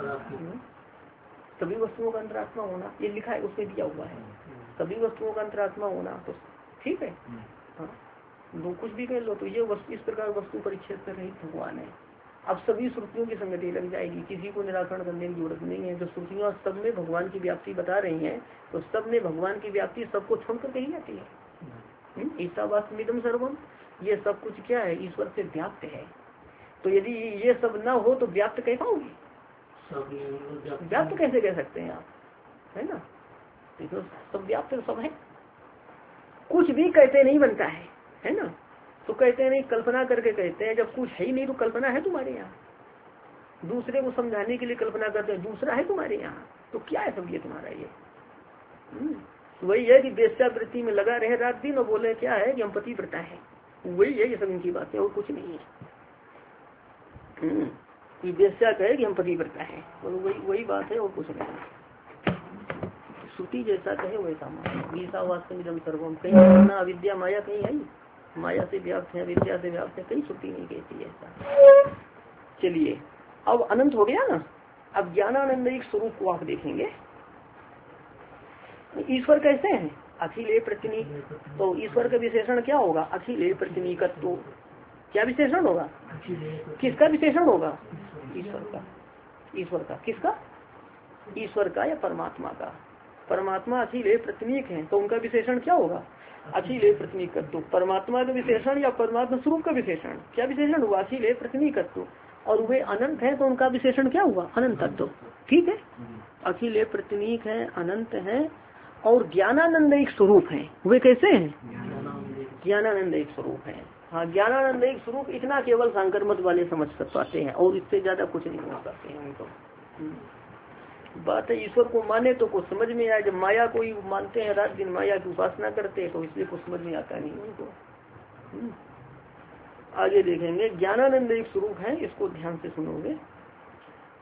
सभी वस्तुओं का अंतरात्मा होना, ये लिखा है उसमें दिया हुआ है, सभी वस्तुओं का अंतरात्मा होना, तो ठीक है। हाँ, दो कुछ भी कह लो, तो ये वस्तु इस प्रकार वस्तु परिच्छेद से रहित भगवान है। अब सभी श्रुतियों की संगति लग जाएगी, किसी को निराकरण करने की जरूरत नहीं है। जो श्रुतियां सब में भगवान की व्याप्ति बता रही हैं, तो सब में भगवान की व्याप्ति सबको छोड़कर कही जाती है। ईसावास्मिदम सर्वम, ये सब कुछ क्या है? ईश्वर से व्याप्त है। तो यदि ये सब न हो तो व्याप्त कह पाओगे? व्याप्त कैसे कह सकते हैं आप, है ना? तो सब व्याप्त सब है, कुछ भी कहते नहीं बनता है ना? तो कहते हैं नहीं, कल्पना करके कहते हैं। जब कुछ है ही नहीं तो कल्पना है तुम्हारे यहाँ? दूसरे को समझाने के लिए कल्पना करते हैं, दूसरा है तुम्हारे यहाँ, तो क्या है सब ये तुम्हारा? ये वही है कि वेश्यावृत्ति में लगा रहे रात दिन और बोले क्या है कि हम पतिव्रता है। वही है ये सब इनकी बातें, और कुछ नहीं है। कि वेश्या कहे कि हम पतिव्रता है, और वही बात है और कुछ नहीं। श्रुति जैसा कहे वैसा मानो। ईसावास्मिदम सर्वम, कहीं अविद्या माया कहीं है, माया से व्याप्त है, विद्या से व्याप्त है, कहीं श्रुति नहीं कहती ऐसा। चलिए अब अनंत हो गया ना। अब ज्ञानानंद स्वरूप को आप देखेंगे। ईश्वर कैसे हैं? अखिल प्रतिनीक। तो ईश्वर का विशेषण क्या होगा? अखिल प्रतिनीकत्व। क्या विशेषण होगा? किसका विशेषण होगा? ईश्वर का। ईश्वर का किसका? ईश्वर का या परमात्मा का? परमात्मा अखिल प्रतिनीक है, तो उनका विशेषण क्या होगा? अखिल प्रतिनीकत्व। परमात्मा का विशेषण या परमात्मा स्वरूप का विशेषण क्या विशेषण हुआ? अखिल प्रतिनीकत्व। और वे अनंत है तो उनका विशेषण क्या हुआ? अनंतत्व। ठीक है, अखिल प्रतिनीक है, अनंत है, और ज्ञानानंद एक स्वरूप है। वे कैसे हैं? ज्ञानानंद एक स्वरूप है। हाँ, ज्ञानानंद एक स्वरूप, इतना केवल सांकर मत वाले समझ पाते हैं, और इससे ज्यादा कुछ नहीं समझ पाते हैं उनको। बात है ईश्वर को माने तो कुछ समझ में आए। जब माया को ही मानते हैं, रात दिन माया की उपासना करते हैं, तो इसलिए कुछ समझ में आता नहीं उनको। आगे देखेंगे। ज्ञानानंद एक स्वरूप है, इसको ध्यान से सुनोगे।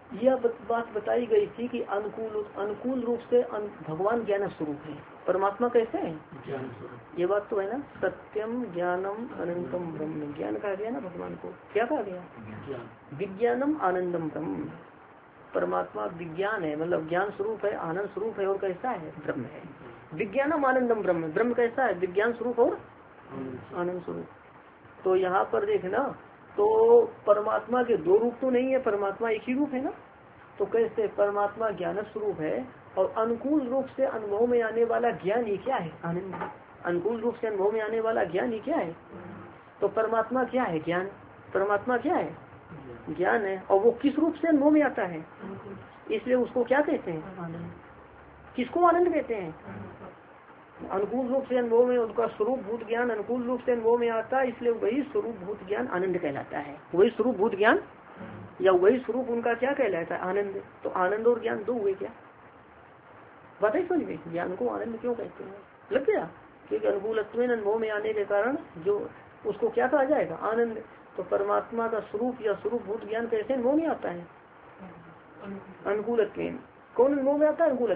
यह बात बताई गई थी कि अनुकूल रूप से भगवान ज्ञान स्वरूप है। परमात्मा कैसे है? ये बात तो है ना, सत्यम ज्ञानम अनंतम ब्रह्म। ज्ञान कहा गया ना भगवान को, क्या कहा गया? विज्ञानम आनंदम ब्रह्म। परमात्मा विज्ञान है, मतलब ज्ञान स्वरूप है, आनंद स्वरूप है, और कैसा है? ब्रह्म है। विज्ञानम आनंदम ब्रह्म, ब्रह्म कैसा है? विज्ञान स्वरूप और आनंद स्वरूप। तो यहाँ पर देखना, तो परमात्मा के दो रूप तो नहीं है, परमात्मा एक ही रूप है ना। तो कैसे? परमात्मा ज्ञान स्वरूप है, और अनुकूल रूप से अनुभव में आने वाला ज्ञान ही क्या है? आनंद। अनुकूल रूप से अनुभव में आने वाला ज्ञान ही क्या है? तो परमात्मा क्या है? ज्ञान। परमात्मा क्या है? ज्ञान है। और वो किस रूप से अनुभव में आता है? इसलिए उसको क्या कहते हैं? आनंद। किसको आनंद कहते हैं? अनुकूल रूप से अनुभव में उनका स्वरूप भूत ज्ञान अनुकूल रूप से अनुभव में आता है, इसलिए वही स्वरूप भूत ज्ञान आनंद कहलाता है। वही स्वरूप भूत ज्ञान या वही स्वरूप उनका क्या कहलाता है? आनंद। तो आनंद और ज्ञान दो हुए क्या? बताइए समझ में, ज्ञान को आनंद क्यों कहते हैं? लग गया? क्योंकि अनुकूल अनुभव में आने के कारण जो उसको क्या कहा जाएगा? आनंद। तो परमात्मा का स्वरूप या स्वरूप भूत ज्ञान कैसे अनुभव में आता है? अनुकूल। कौन अनुभव में आता है? अनुकूल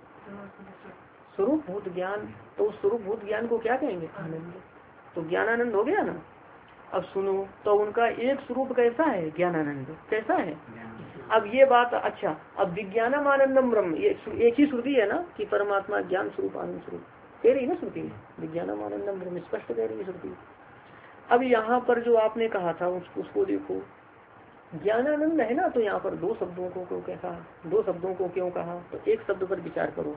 स्वरूप भूत ज्ञान। तो उस स्वरूप भूत ज्ञान को क्या कहेंगे? आनंद। तो ज्ञानानंद हो गया ना। अब सुनो, तो उनका एक स्वरूप कैसा है? ज्ञानानंद। कैसा है? अब ये बात, अच्छा, अब विज्ञानम आनंदम ब्रह्म, ये एक ही श्रुति है ना कि परमात्मा ज्ञान स्वरूप आनंद स्वरूप कह रही ना श्रुति। विज्ञानम आनंदम ब्रह्म स्पष्ट कह रही है श्रुति। अब यहाँ पर जो आपने कहा था उसको देखो, ज्ञानानंद है ना, तो यहाँ पर दो शब्दों को क्यों कहा? दो शब्दों को क्यों कहा? तो एक शब्द पर विचार करो।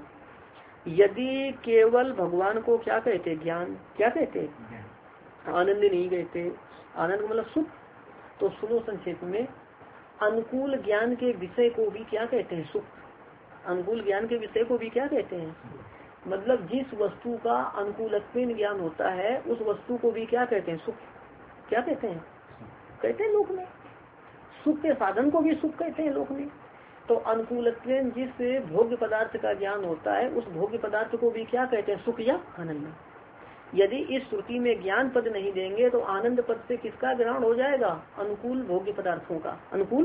यदि केवल भगवान को क्या कहते? ज्ञान। क्या कहते? आनंद नहीं कहते। आनंद मतलब सुख। तो सुनो संक्षेप में, अनुकूल ज्ञान के विषय को भी क्या कहते हैं? सुख। अनुकूल ज्ञान के विषय को भी क्या कहते हैं? मतलब जिस वस्तु का अनुकूलत्वेन ज्ञान होता है उस वस्तु को भी क्या कहते हैं? सुख। क्या कहते हैं? कहते हैं लोक में। सुख के साधन को भी सुख कहते हैं लोक में। तो अनुकूलत्वेन जिस भोग्य पदार्थ का ज्ञान होता है उस भोग्य पदार्थ को भी क्या कहते हैं? सुख या आनंद। यदि इस श्रुति में ज्ञान पद नहीं देंगे तो आनंद पद से किसका ग्रहण हो जाएगा? अनुकूल भोग्य पदार्थों का। अनुकूल,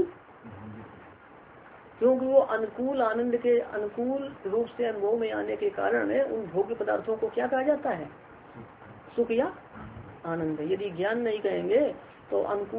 क्योंकि वो अनुकूल आनंद के अनुकूल रूप से अनुभव में आने के कारण उन भोग्य पदार्थों को क्या कहा जाता है? सुख या आनंद। यदि ज्ञान नहीं कहेंगे तो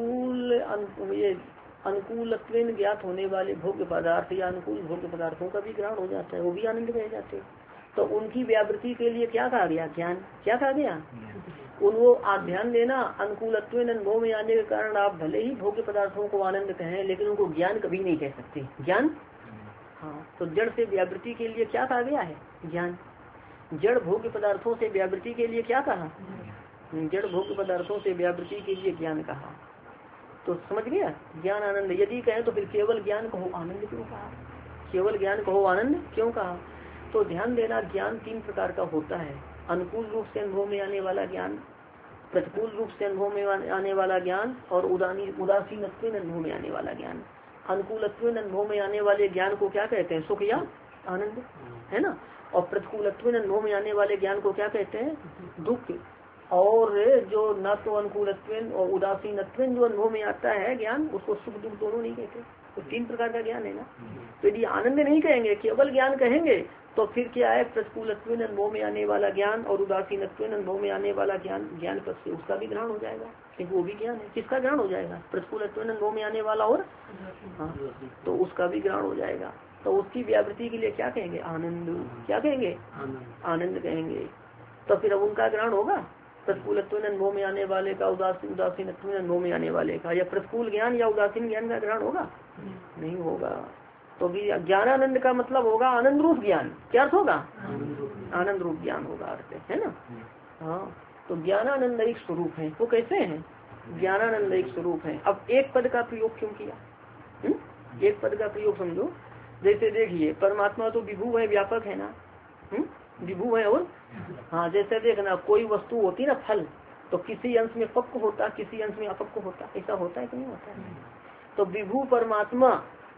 ये अनुकूलत्वेन ज्ञात होने वाले भोग्य पदार्थ या अनुकूल भोग्य पदार्थों का भी ग्रहण हो जाता है, वो भी आनंद कहे जाते हैं। तो उनकी व्यावृत्ति के लिए क्या कहा गया? ज्ञान। क्या कहा गया? वो आप ध्यान देना, अनुकूलत्वेन अनुभव में आने के कारण आप भले ही भोग्य पदार्थों को आनंद कहें लेकिन उनको ज्ञान कभी नहीं कह सकते। ज्ञान, हाँ। तो जड़ से व्यावृत्ति के लिए क्या कहा गया है? ज्ञान। जड़ भोग्य पदार्थों से व्यावृत्ति के लिए क्या कहा? जड़ भोग्य पदार्थों से व्यावृत्ति के लिए ज्ञान कहा। तो समझ गया? ज्ञान आनंद यदि कहें तो फिर केवल ज्ञान कहो आनंद क्यों कहा? केवल ज्ञान कहो आनंद क्यों कहा? तो ध्यान देना, ज्ञान तीन प्रकार का होता है। अनुकूल रूप से अनुभव में आने वाला ज्ञान, प्रतिकूल रूप से अनुभव में आने वाला ज्ञान, और उदासीनत्वेन अनुभव में आने वाला ज्ञान। अनुकूलत्वेन अनुभव में आने वाले ज्ञान को क्या कहते हैं? सुख या आनंद, है ना। और प्रतिकूलत्वेन अनुभव में आने वाले ज्ञान को क्या कहते हैं? दुख। और जो न तो अनुकूलत्वेन और उदासीनत्वेन जो अनुभव में आता है ज्ञान, उसको सुख दुख दोनों नहीं कहते। तो तीन प्रकार का ज्ञान है ना। तो यदि आनंद नहीं कहेंगे, केवल ज्ञान कहेंगे, तो फिर क्या है? प्रतिकूलत्वेन अनुभव में आने वाला ज्ञान और उदासीनत्वेन अनुभव में आने वाला ज्ञान, ज्ञान पद से उसका भी ग्रहण हो जाएगा, क्योंकि वो भी ज्ञान है। किसका ग्रहण हो जाएगा? प्रतिकूलत्वेन अनुभव में आने वाला और, हाँ, तो उसका भी ग्रहण हो जाएगा। तो उसकी व्यावृत्ति के लिए क्या कहेंगे? आनंद। क्या कहेंगे? आनंद कहेंगे। तो फिर अब उनका ग्रहण होगा प्रतिकूलत्वेन अनुभव में आने वाले का, उदासीनत्वेन अनुभव में आने वाले का, या प्रतिकूल ज्ञान या उदासीन ज्ञान का ग्रहण होगा? नहीं होगा। तो भी ज्ञानानंद का मतलब होगा आनंद रूप ज्ञान। क्या अर्थ होगा? आनंद रूप ज्ञान होगा अर्थ, है ना। हाँ, तो ज्ञानानंद एक स्वरूप है। वो कैसे है? ज्ञानानंद एक स्वरूप है। अब एक पद का प्रयोग क्यों किया? एक पद का प्रयोग समझो। जैसे देखिए, परमात्मा तो विभू है, व्यापक है ना। विभू है, और हाँ, जैसे देखना, कोई वस्तु होती है ना, फल, तो किसी अंश में पक्व होता, किसी अंश में अपक्व होता। ऐसा होता है कि नहीं होता है? तो विभू परमात्मा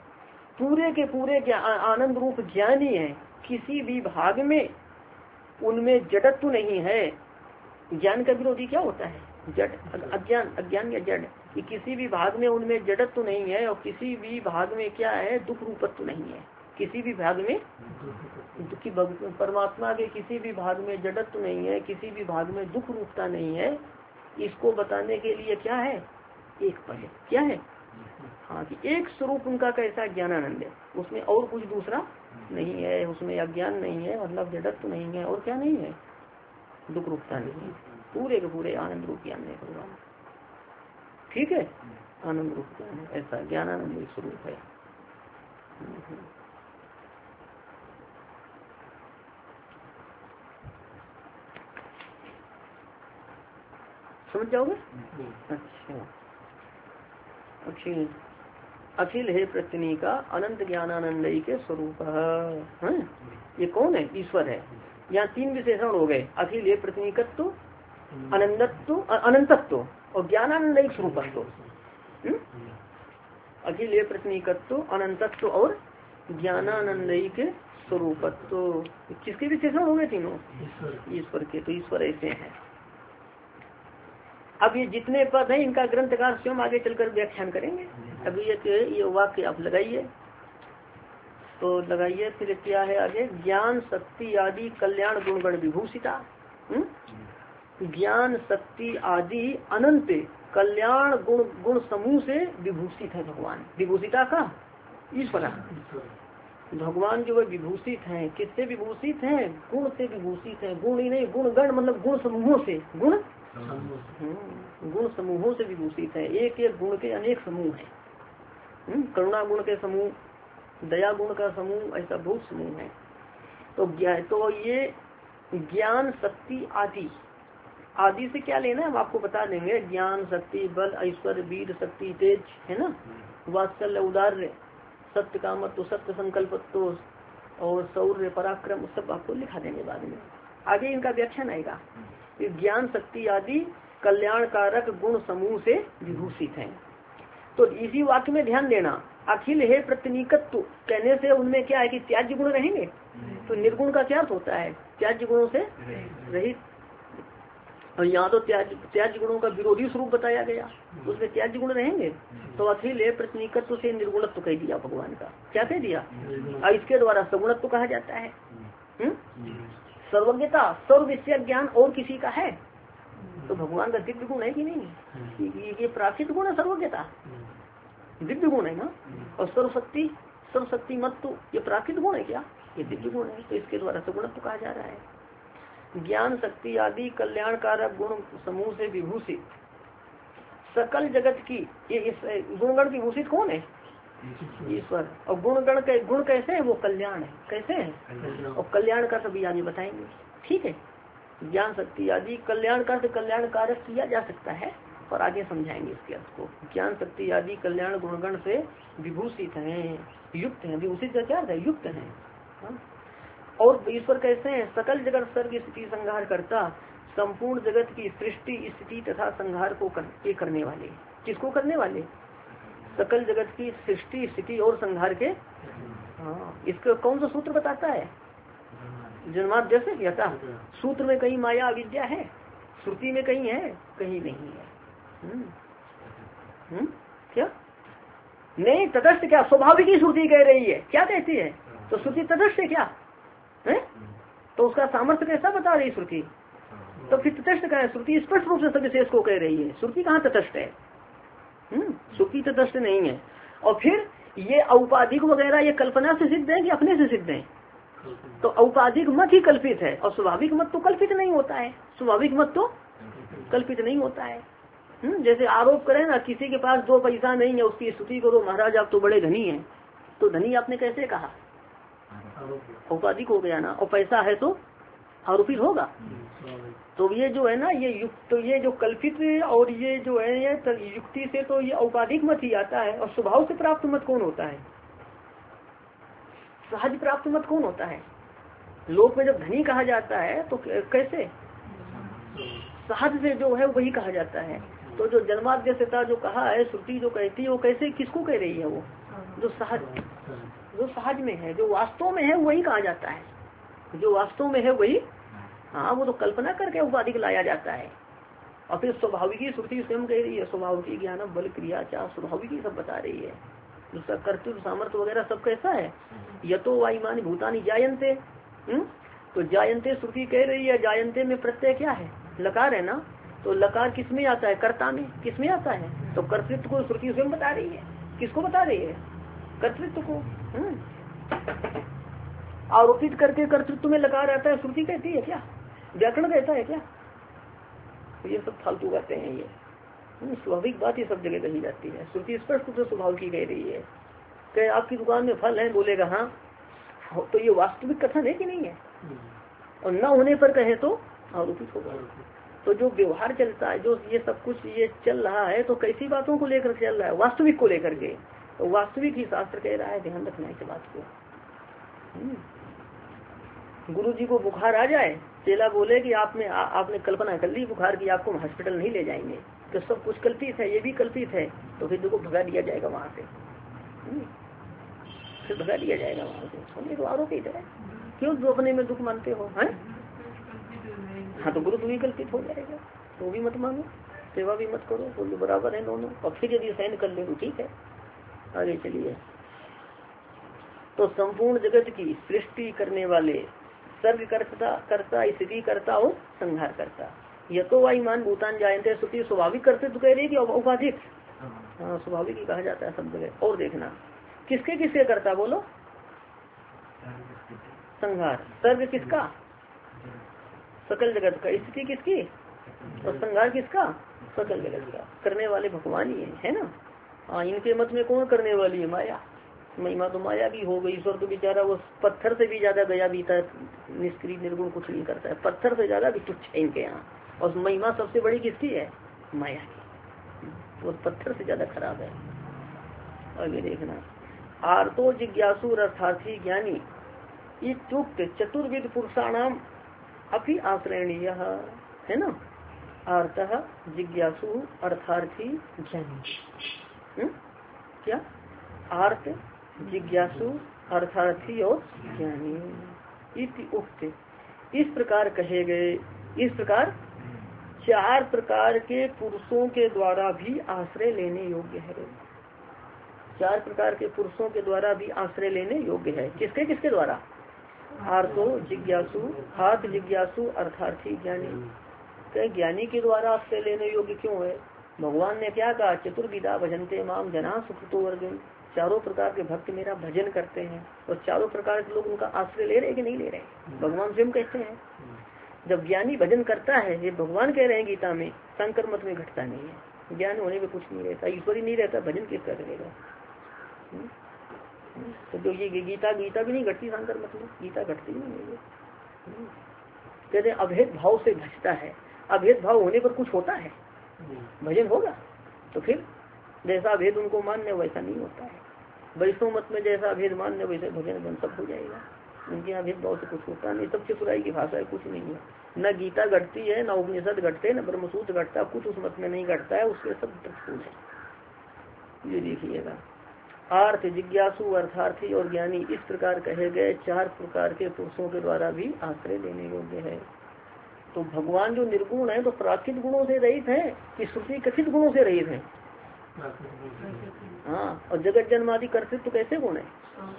पूरे के पूरे आनंद रूप ज्ञान ही है। किसी भी भाग में उनमें जड़त्व नहीं है। ज्ञान का विरोधी क्या होता है? जड़ अज्ञान, अज्ञान या जड़, कि किसी भी भाग में उनमें जड़त्व तो नहीं है, और किसी भी भाग में क्या है, दुख रूपत्व नहीं है। किसी भी भाग में कि परमात्मा के किसी भी भाग में जड़त्व तो नहीं है, किसी भी भाग में दुख रूपता नहीं है। इसको बताने के लिए क्या है, एक पद है। क्या है? हाँ, कि एक स्वरूप उनका कैसा ज्ञानानंद है, उसमें और कुछ दूसरा नहीं है, उसमें अज्ञान नहीं है, मतलब जड़त्व नहीं है, और क्या नहीं है, दुख रूपता नहीं है, पूरे के पूरे आनंद रूप ज्ञान है भगवान। ठीक है, आनंद रूप ज्ञान है, ऐसा ज्ञानानंद स्वरूप है। समझ जाओगे? अच्छा, अखिल अखिल है पृथ्वी का अनंत ज्ञानानंदयी के स्वरूप है। ये कौन है? ईश्वर है। यहाँ 3 विशेषण हो गए, अखिल है पृथ्वीकत्व, अनंतत्व, अनंतत्व और ज्ञानानंदयी स्वरूपत्व। अखिल है पृथ्वीकत्व, अनंतत्व और ज्ञानानंदयी के स्वरूपत्व। किसके विशेषण हो गए तीनों? ईश्वर के। तो ईश्वर ऐसे हैं। अब ये जितने पद हैं इनका ग्रंथकार स्वयं आगे चलकर व्याख्यान करेंगे। अभी ये वाक्य आप लगाइए, तो लगाइए फिर क्या है आगे, ज्ञान शक्ति आदि कल्याण गुणगण विभूषिता। ज्ञान शक्ति आदि अनंत कल्याण गुण समूह से विभूषित है भगवान। विभूषिता का ईश्वर, भगवान जो है विभूषित हैं। किससे विभूषित हैं? गुण से विभूषित हैं। गुण ही नहीं, गुण गण मतलब गुण समूहों से, गुण समूहों से विभूषित है। एक एक गुण के अनेक समूह हैं। करुणा गुण के समूह, दया गुण का समूह, ऐसा बहुत समूह है। तो ये ज्ञान शक्ति आदि, आदि से क्या लेना है हम आपको बता देंगे। ज्ञान शक्ति बल ऐश्वर्य वीर शक्ति तेज है ना, वात्सल्य उदार्य सत्य कामत्व सत्य संकल्पत्व और शौर्य पराक्रम सब आपको लिखा देंगे बाद में, आगे इनका व्याख्यान आएगा। ज्ञान शक्ति आदि कल्याणकारक गुण समूह से विभूषित हैं। तो इसी वाक्य में ध्यान देना, अखिल है प्रत्यनीकत्व कहने से उनमें क्या है कि त्याज्य गुण रहेंगे। तो निर्गुण का क्या अर्थ होता है? त्याज्य गुणों से रहित। और यहाँ तो त्याज्य गुणों का विरोधी स्वरूप बताया गया, उसमें त्याज्य गुण रहेंगे। तो अखिल है प्रत्यनीकत्व से निर्गुणत्व कह दिया भगवान का। क्या कह दिया? और इसके द्वारा सगुणत्व कहा जाता है। सर्वज्ञता, सर्व विषय ज्ञान और किसी का है? तो भगवान का दिव्य गुण है कि नहीं? ये प्राकृत गुण है सर्वज्ञता, दिव्य गुण है ना। और सर्वशक्ति मत्तु ये प्राकृत गुण है क्या? ये दिव्य गुण है। तो इसके द्वारा सगुणत्व कहा जा रहा है। ज्ञान शक्ति आदि कल्याणकारक गुण समूह से विभूषित सकल जगत की, ये गुणगण विभूषित कौन है? ईश्वर। और गुणगण के गुण कैसे है? वो कल्याण है। कैसे है? और कल्याण का सभी आगे बताएंगे। ठीक है, ज्ञान शक्ति आदि कल्याण का कल्याणकारक किया जा सकता है और आगे समझाएंगे इसके अर्थ को। ज्ञान शक्ति आदि कल्याण गुणगण से विभूषित हैं, युक्त हैं। विभूषित का क्या है? युक्त हैं। और ईश्वर कैसे हैं? सकल जगत सर्ग स्थिति संहार करता, संपूर्ण जगत की सृष्टि स्थिति तथा संहार को करने वाले। किसको करने वाले? सकल जगत की सृष्टि स्थिति और संहार के। हाँ, इसका कौन सा सूत्र बताता है? जन्माद्य से यथा। सूत्र में कहीं माया अविद्या है, श्रुति में कहीं है, कहीं नहीं है। क्या नहीं? तटस्थ क्या? स्वाभाविक ही श्रुति कह रही है। क्या कहती है? तो श्रुति तटस्थ है क्या है? तो उसका सामर्थ्य कैसा बता रही श्रुति? तो फिर तटस्थ क्या है? श्रुति स्पष्ट रूप से सविशेष को कह रही है। श्रुति कहाँ तटस्थ है? श्रुति तटस्थ नहीं है। और फिर ये औपाधिक वगैरह ये कल्पना से सिद्ध है कि अपने से सिद्ध है? तो औपाधिक मत ही कल्पित है और स्वाभाविक मत तो कल्पित नहीं होता है। स्वाभाविक मत तो कल्पित नहीं होता है। जैसे आरोप करें ना, किसी के पास 2 पैसा नहीं है, उसकी स्तुति करो, महाराज आप तो बड़े धनी हैं। तो धनी आपने कैसे कहा? औपाधिक हो गया ना। और पैसा है तो आरोपित होगा। तो ये जो है ना, ये युक्त, तो ये जो कल्पित और ये जो है ये युक्ति से तो ये औपाधिक मत ही आता है। और स्वभाव से प्राप्त मत कौन होता है? सहज प्राप्त मत कौन होता है? लोक में जब धनी कहा जाता है तो कैसे? सहज से जो है वही कहा जाता है। तो जो जन्माद्यस्यता जो कहा है, श्रुति जो कहती है वो कैसे, किसको कह रही है? वो जो सहज में है, जो वास्तव में है वही कहा जाता है। जो वास्तव में है वही। हाँ, वो तो कल्पना करके उपाधि लाया जाता है। और फिर स्वाभाविकी श्रुति स्वयं कह रही है, स्वाभाविकी ज्ञान बल क्रिया चा स्वाभाविकी सब बता रही है। दूसरा कर्तव्य सामर्थ्य वगैरह सब कैसा है, यतो वायुमानी भूतानी जायन्ते। तो जायन्ते श्रुति कह रही है, जायन्ते में प्रत्यय क्या है, लकार है ना, तो लकार किसमें आता है, कर्ता में, किसमें आता है, तो कर्तृत्व को श्रुति स्वयं बता रही है। किसको बता रही है, कर्तृत्व को। आरोपित करके कर्तृत्व में लकार आता है, श्रुति कहती है क्या, व्याकरण कहता है क्या, तो ये सब फालतू कहते हैं। ये स्वाभाविक बात ये सब जगह कही जाती है, श्रुति स्पष्ट रूप से स्वभाव की कह रही है। कहे आपकी दुकान में फल है, बोलेगा हाँ, तो ये वास्तविक कथन है कि नहीं है, और न होने पर कहे तो आरोपित होगा। तो जो व्यवहार चलता है, जो ये सब कुछ ये चल रहा है, तो कैसी बातों को लेकर चल रहा है, वास्तविक को लेकर के। तो वास्तविक ही शास्त्र कह रहा है, ध्यान रखना इस बात को। गुरु जी को बुखार आ जाए, चेला बोले कि आपने कल्पना कर ली बुखार की, आपको हॉस्पिटल नहीं ले जाएंगे, तो सब कुछ कल्पित है, ये भी कल्पित है, तो फिर देखो भगा दिया जाएगा वहां से, फिर भगा दिया जाएगा वहां से। हमने तो आरोपित है, क्यों जो अपने में दुख मानते हो हैं? हाँ, तो गुरु भी कल्पित हो जाएगा, तो भी मत मानो, सेवा भी मत करो, बोलो बराबर है दोनों। और फिर यदि सहन कर ले तो ठीक है, आगे चलिए। तो संपूर्ण जगत की सृष्टि करने वाले, सर्ग करता स्थिति करता और संहार करता, यह तो वायुमान भूतान जायन्ते श्रुति स्वाभाविक करते तो कह रही है कि औपाधिक, हाँ स्वाभाविक ही कहा जाता है सब जगह। और देखना किसके किसके करता, बोलो संहार, सर्ग किसका, सकल जगत का, स्थिति किसकी, और संहार किसका, सकल जगत का। करने वाले भगवान ही है ना। हाँ, इनके मत में कौन करने वाली है, माया। महिमा तो माया की हो गई। ईश्वर तो बेचारा वो पत्थर से भी ज्यादा गया बीता, निष्क्रिय निर्गुण कुछ नहीं करता है, पत्थर से ज्यादा भी तुच्छ है इनके यहाँ। और महिमा सबसे बड़ी किसकी है, माया की, वो पत्थर से ज्यादा खराब है। आगे देखना, आर्तो जिज्ञासु अर्थार्थी ज्ञानी इत्युक्त चतुर्विध पुरुषाणाम अपि आश्रयणीय है ना। आर्तः जिज्ञासु अर्थार्थी ज्ञानी, क्या आर्त जिज्ञासु अर्थार्थी और ज्ञानी इति उक्त, इस प्रकार कहे गए। इस प्रकार 4 प्रकार के पुरुषों के द्वारा भी आश्रय लेने योग्य है। 4 प्रकार के पुरुषों के द्वारा भी आश्रय लेने योग्य है। किसके किसके द्वारा, आर्तो जिज्ञासु, हाथ जिज्ञासु अर्थार्थी ज्ञानी। तो ज्ञानी के द्वारा आश्रय लेने योग्य क्यों है, भगवान ने क्या कहा, चतुर्विधा भजन्ते माम जना सुकृतो अर्जुन। 4 प्रकार के भक्त मेरा भजन करते हैं, और 4 प्रकार के लोग उनका आश्रय ले रहे कि नहीं ले रहे, भगवान स्वयं कहते हैं। जब ज्ञानी भजन करता है, ये भगवान कह रहे हैं गीता में, शंकर मत में घटता नहीं है, ज्ञान होने में कुछ नहीं रहता, ईश्वर ही नहीं रहता, भजन किस कर रहेगा। तो जो ये गीता भी नहीं घटती शंकर मत में, गीता घटती नहीं है। कहते अभेद भाव से भजता है, अभेद भाव होने पर कुछ होता है, भजन होगा। तो फिर जैसा भेद उनको मान्य वैसा नहीं होता है। वैष्णव मत में जैसा भेद मान्य वैसे भजन बन सब हो जाएगा, उनके यहाँ भेद भाव से कुछ होता नहीं, सब चतुराई की भाषा है, कुछ नहीं है। न गीता घटती है, न उपनिषद घटते, न ब्रह्मसूत्र घटता, कुछ उस मत में नहीं घटता है, उसके सब प्रतिकूल है। ये देखिएगा, आर्थ जिज्ञासु अर्थार्थी और ज्ञानी इस प्रकार कहे गए 4 प्रकार के पुरुषों के द्वारा भी आश्रय लेने योग्य है। तो भगवान जो निर्गुण है तो प्राकृत गुणों से रहित है कि श्रुति कथित गुणों से रहित है। हाँ, और जगत जन्मादि कर्तृत्व कैसे गुण है,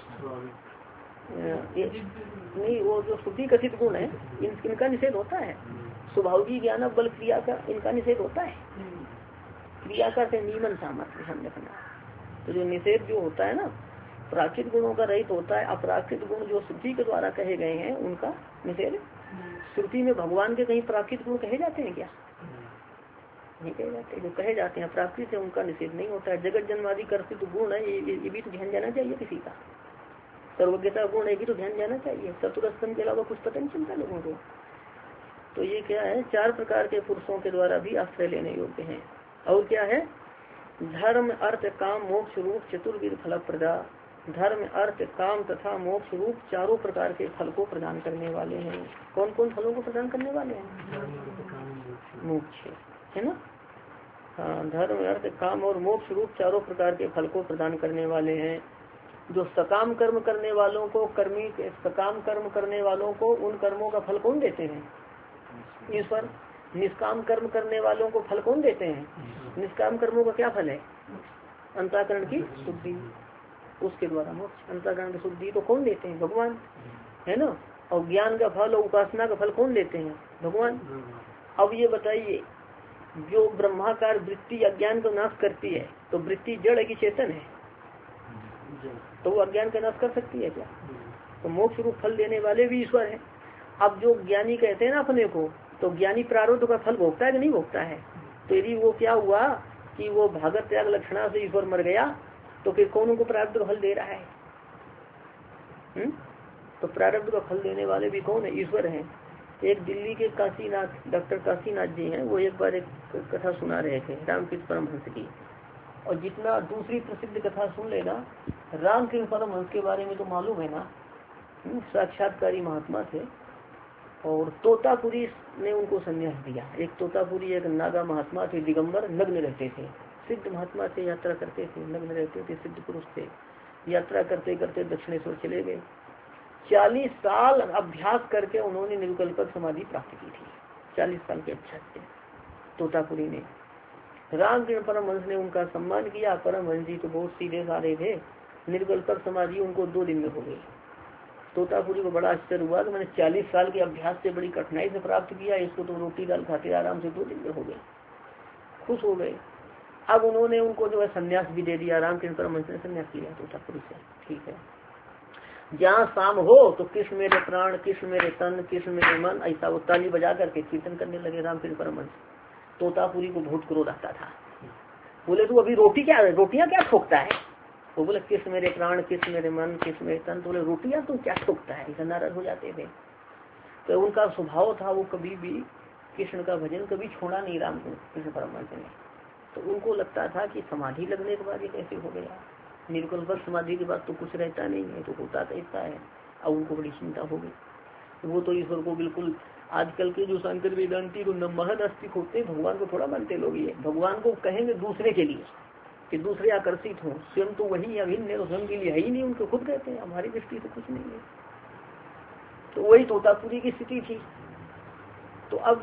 नहीं वो जो श्रुति कथित गुण है इनका निषेध होता है। स्वभावी ज्ञान बल क्रिया का इनका निषेध होता है, क्रिया का से नियमन सामर्थ्य हम रखना। तो जो निषेध जो होता है ना, प्राकृत गुणों का रहित होता है। अप्राकृत गुण जो श्रुति के द्वारा कहे गए हैं उनका निषेध। श्रुति में भगवान के कहीं प्राकृत गुण कहे जाते हैं क्या, नहीं कहे जाते। जो कहे जाते हैं प्राकृत है उनका निषेध नहीं होता है। जगत जन्मादि कर्तृत्व गुण है, ये भी तो ध्यान जाना चाहिए किसी का। सर्वज्ञता गुण है भी तो ध्यान जाना चाहिए। चतुरस्तम के अलावा कुछ पता नहीं चलता लोगों को। तो ये क्या है, 4 प्रकार के पुरुषों के द्वारा भी आश्रय लेने योग्य है। और क्या है, धर्म अर्थ काम मोक्ष रूप चतुर्विध फल प्रदा। धर्म अर्थ काम तथा मोक्ष रूप 4 प्रकार के फल को प्रदान करने वाले हैं। कौन कौन फलों को प्रदान करने वाले हैं, मोक्ष है ना। हाँ, धर्म अर्थ काम और मोक्ष रूप 4 प्रकार के फल को प्रदान करने वाले हैं। जो सकाम कर्म करने वालों को सकाम कर्म करने वालों को उन कर्मों का फल कौन देते हैं, ईश्वर। निष्काम कर्म करने वालों को फल कौन देते हैं? निष्काम कर्मों का क्या फल है? अंतःकरण की शुद्धि, उसके द्वारा मोक्ष। अंतःकरण की शुद्धि तो कौन देते हैं? भगवान, है ना। और ज्ञान का फल और उपासना का फल कौन देते हैं? भगवान। अब ये बताइए, जो ब्रह्माकार वृत्ति अज्ञान को नाश करती है, तो वृत्ति जड़ है कि चेतन है? तो वो अज्ञान का नाश कर सकती है क्या? तो मोक्ष रूप फल देने वाले भी ईश्वर है। अब जो ज्ञानी कहते हैं ना अपने को, तो ज्ञानी प्रारब्ध का फल भोगता है कि नहीं भोगता है? तो यदि वो क्या हुआ कि वो भागत त्याग लक्षणा से ईश्वर मर गया, तो फिर कौन उनको प्रारब्ध फल दे रहा है? तो प्रारब्ध का फल देने वाले भी कौन है? ईश्वर है। एक दिल्ली के काशीनाथ, डॉक्टर काशीनाथ जी हैं, वो एक बार एक कथा सुना रहे थे रामकृष्ण परमहंस की। और जितना दूसरी प्रसिद्ध कथा सुन लेना, रामकृष्ण परमहंस के बारे में तो मालूम है ना, साक्षात्कारी महात्मा थे। और तोतापुरी ने उनको संन्यास दिया। एक तोतापुरी एक नागा महात्मा थे, दिगंबर, नग्न रहते थे, सिद्ध महात्मा थे, यात्रा करते थे, नग्न रहते थे, सिद्ध पुरुष थे। यात्रा करते करते दक्षिणेश्वर चले गए। 40 साल अभ्यास करके उन्होंने निर्विकल्पक समाधि प्राप्त की थी। 40 साल के अभ्यास से तोतापुरी ने। रामकृष्ण परमहंस ने उनका सम्मान किया। परमहंस जी तो बहुत सीधे साधे थे, निर्विकल्पक समाधि उनको 2 दिन में हो गई। तोतापुरी को बड़ा आश्चर्य हुआ कि मैंने 40 साल के अभ्यास से बड़ी कठिनाई से प्राप्त किया, इसको तो रोटी दाल खाते आराम से 2 दिन में हो गए। खुश हो गए। अब उन्होंने उनको जो है संन्यास भी दे दिया। रामकृष्ण परमहंस ने संन्यास लिया तोतापुरी से। ठीक है, जहाँ शाम हो तो कृष्ण मेरे प्राण, कृष्ण मेरे तन, कृष्ण मेरे मन, ऐसा वो ताली बजा करके कीर्तन करने लगे रामकृष्ण परमहंस। तोतापुरी को बहुत क्रोध आता था। बोले तू अभी रोटियां क्या ठोकता है? वो बोले कृष्ण मेरे प्राण, कृष्ण मेरे मन, कृष्ण मेरे तन। बोले रोटियां तू क्या ठोकता है? ऐसा नाराज हो जाते थे। तो उनका स्वभाव था, वो कभी भी कृष्ण का भजन कभी छोड़ा नहीं रामकृष्ण परमहंस ने। तो उनको लगता था कि समाधि लगने के बाद ये कैसे हो गया, निर्विकल्पक समाधि के बाद तो कुछ रहता नहीं है, तो होता कैसा है। अब उनको बड़ी चिंता हो गई। वो तो ईश्वर को बिल्कुल, आजकल के जो शंकर वेदांती तो महद अस्तिक होते, भगवान को थोड़ा मानते लोग। ये भगवान को कहेंगे दूसरे के लिए कि दूसरे आकर्षित हो, स्वयं तो वही अभिन्न है, तो स्वयं के लिए है ही नहीं। उनको खुद कहते हैं हमारी दृष्टि से कुछ नहीं है। तो वही तोतापुरी की स्थिति थी। तो अब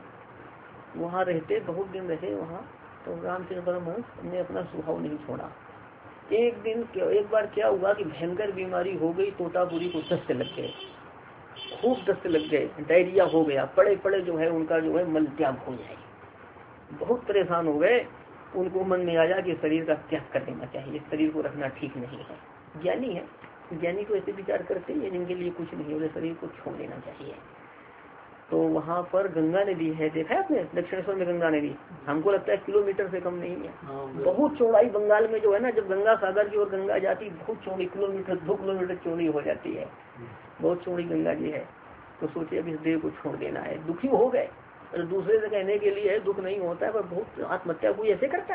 वहाँ रहते, बहुत दिन रहे वहाँ। तो रामकृष्ण परमहंस ने अपना स्वभाव नहीं छोड़ा। एक बार क्या हुआ कि भयंकर बीमारी हो गई, तोतापुरी को दस्त लग गए, खूब दस्त लग गए, डायरिया हो गया, पड़े पड़े जो है उनका जो है मल त्याग हो जाए। बहुत परेशान हो गए। उनको मन में आया कि शरीर का त्याग कर देना चाहिए, शरीर को रखना ठीक नहीं है। ज्ञानी है, ज्ञानी तो ऐसे विचार करते हैं जिनके लिए कुछ नहीं हो, शरीर को छोड़ देना चाहिए। तो वहाँ पर गंगा नदी है, देखा है आपने? दक्षिणेश्वर में गंगा नदी, हमको लगता है किलोमीटर से कम नहीं है। बहुत चौड़ाई बंगाल में जो है ना, जब गंगा सागर की ओर गंगा जाती, बहुत चौड़ी, किलोमीटर 2 किलोमीटर चौड़ी हो जाती है। बहुत चौड़ी गंगा जी है। तो सोचिए अब इस देह को छोड़ देना है। दुखी हो गए। और दूसरे से कहने के लिए दुख नहीं होता है, पर बहुत आत्महत्या कोई ऐसे करता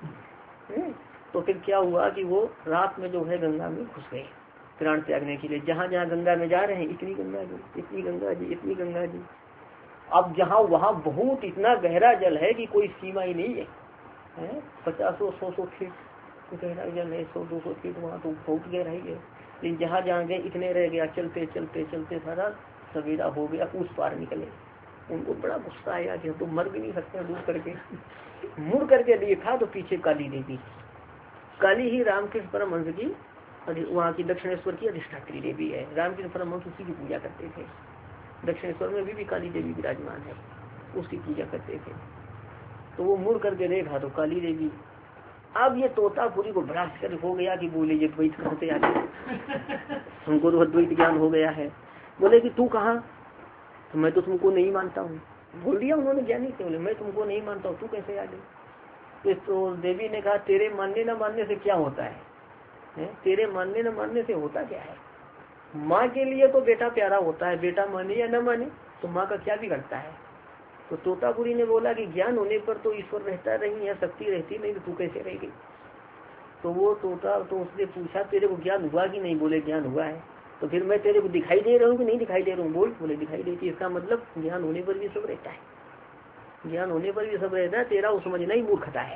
है। तो फिर क्या हुआ कि वो रात में जो है गंगा में घुस गए प्राण त्यागने के लिए। जहाँ जहाँ गंगा में जा रहे हैं, इतनी गंगा जी, इतनी गंगा जी, इतनी गंगा जी। अब जहाँ वहाँ बहुत इतना गहरा जल है कि कोई सीमा ही नहीं है, 50-100 फीट गहरा जल है, 100-200 फीट वहाँ तो बहुत गहराई है। लेकिन जहाँ जहाँ गए इतने रह गया, चलते चलते चलते सारा सवेरा हो गया, उस पार निकले। उनको बड़ा गुस्सा आया कि तो मर भी नहीं सकते डूब करके। मुड़ करके देखा तो पीछे काली देवी, काली ही रामकृष्ण परमहंस की, वहाँ की दक्षिणेश्वर की अधिष्ठात्री देवी है। रामकृष्ण परमहंस उसी की पूजा करते थे। दक्षिणेश्वर में भी काली देवी विराजमान है, उसकी पूजा करते थे। तो वो मुड़ करके देखा तो काली देवी। अब ये तोतापुरी को बड़ा आश्चर्य हो गया कि बोले ये द्वैत कहाँ से आ गया, हमको तो द्वैत ज्ञान हो गया है। बोले कि तू कहाँ? तो मैं तो तुमको नहीं मानता हूँ। बोल दिया उन्होंने ज्ञानी से, बोले मैं तुमको नहीं मानता हूँ, तू कैसे आ गई? तो देवी ने कहा तेरे मानने न मानने से क्या होता है? तेरे मानने न मानने से होता क्या है? माँ के लिए तो बेटा प्यारा होता है, बेटा माने या न माने तो माँ का क्या बिगड़ता है। तो तोतापुरी ने बोला कि ज्ञान होने पर तो ईश्वर रहता नहीं है, शक्ति रहती नहीं, तो तू कैसे रहेगी? तो वो तोता तो उसने पूछा तेरे को ज्ञान हुआ कि नहीं? बोले ज्ञान हुआ है। तो फिर मैं तेरे को दिखाई दे रहा हूँ कि नहीं दिखाई दे रहा हूँ? बोले दिखाई देती। इसका मतलब ज्ञान होने पर भी सब रहता है, ज्ञान होने पर भी सब रहता है। तेरा वो समझना ही मूर्खता है,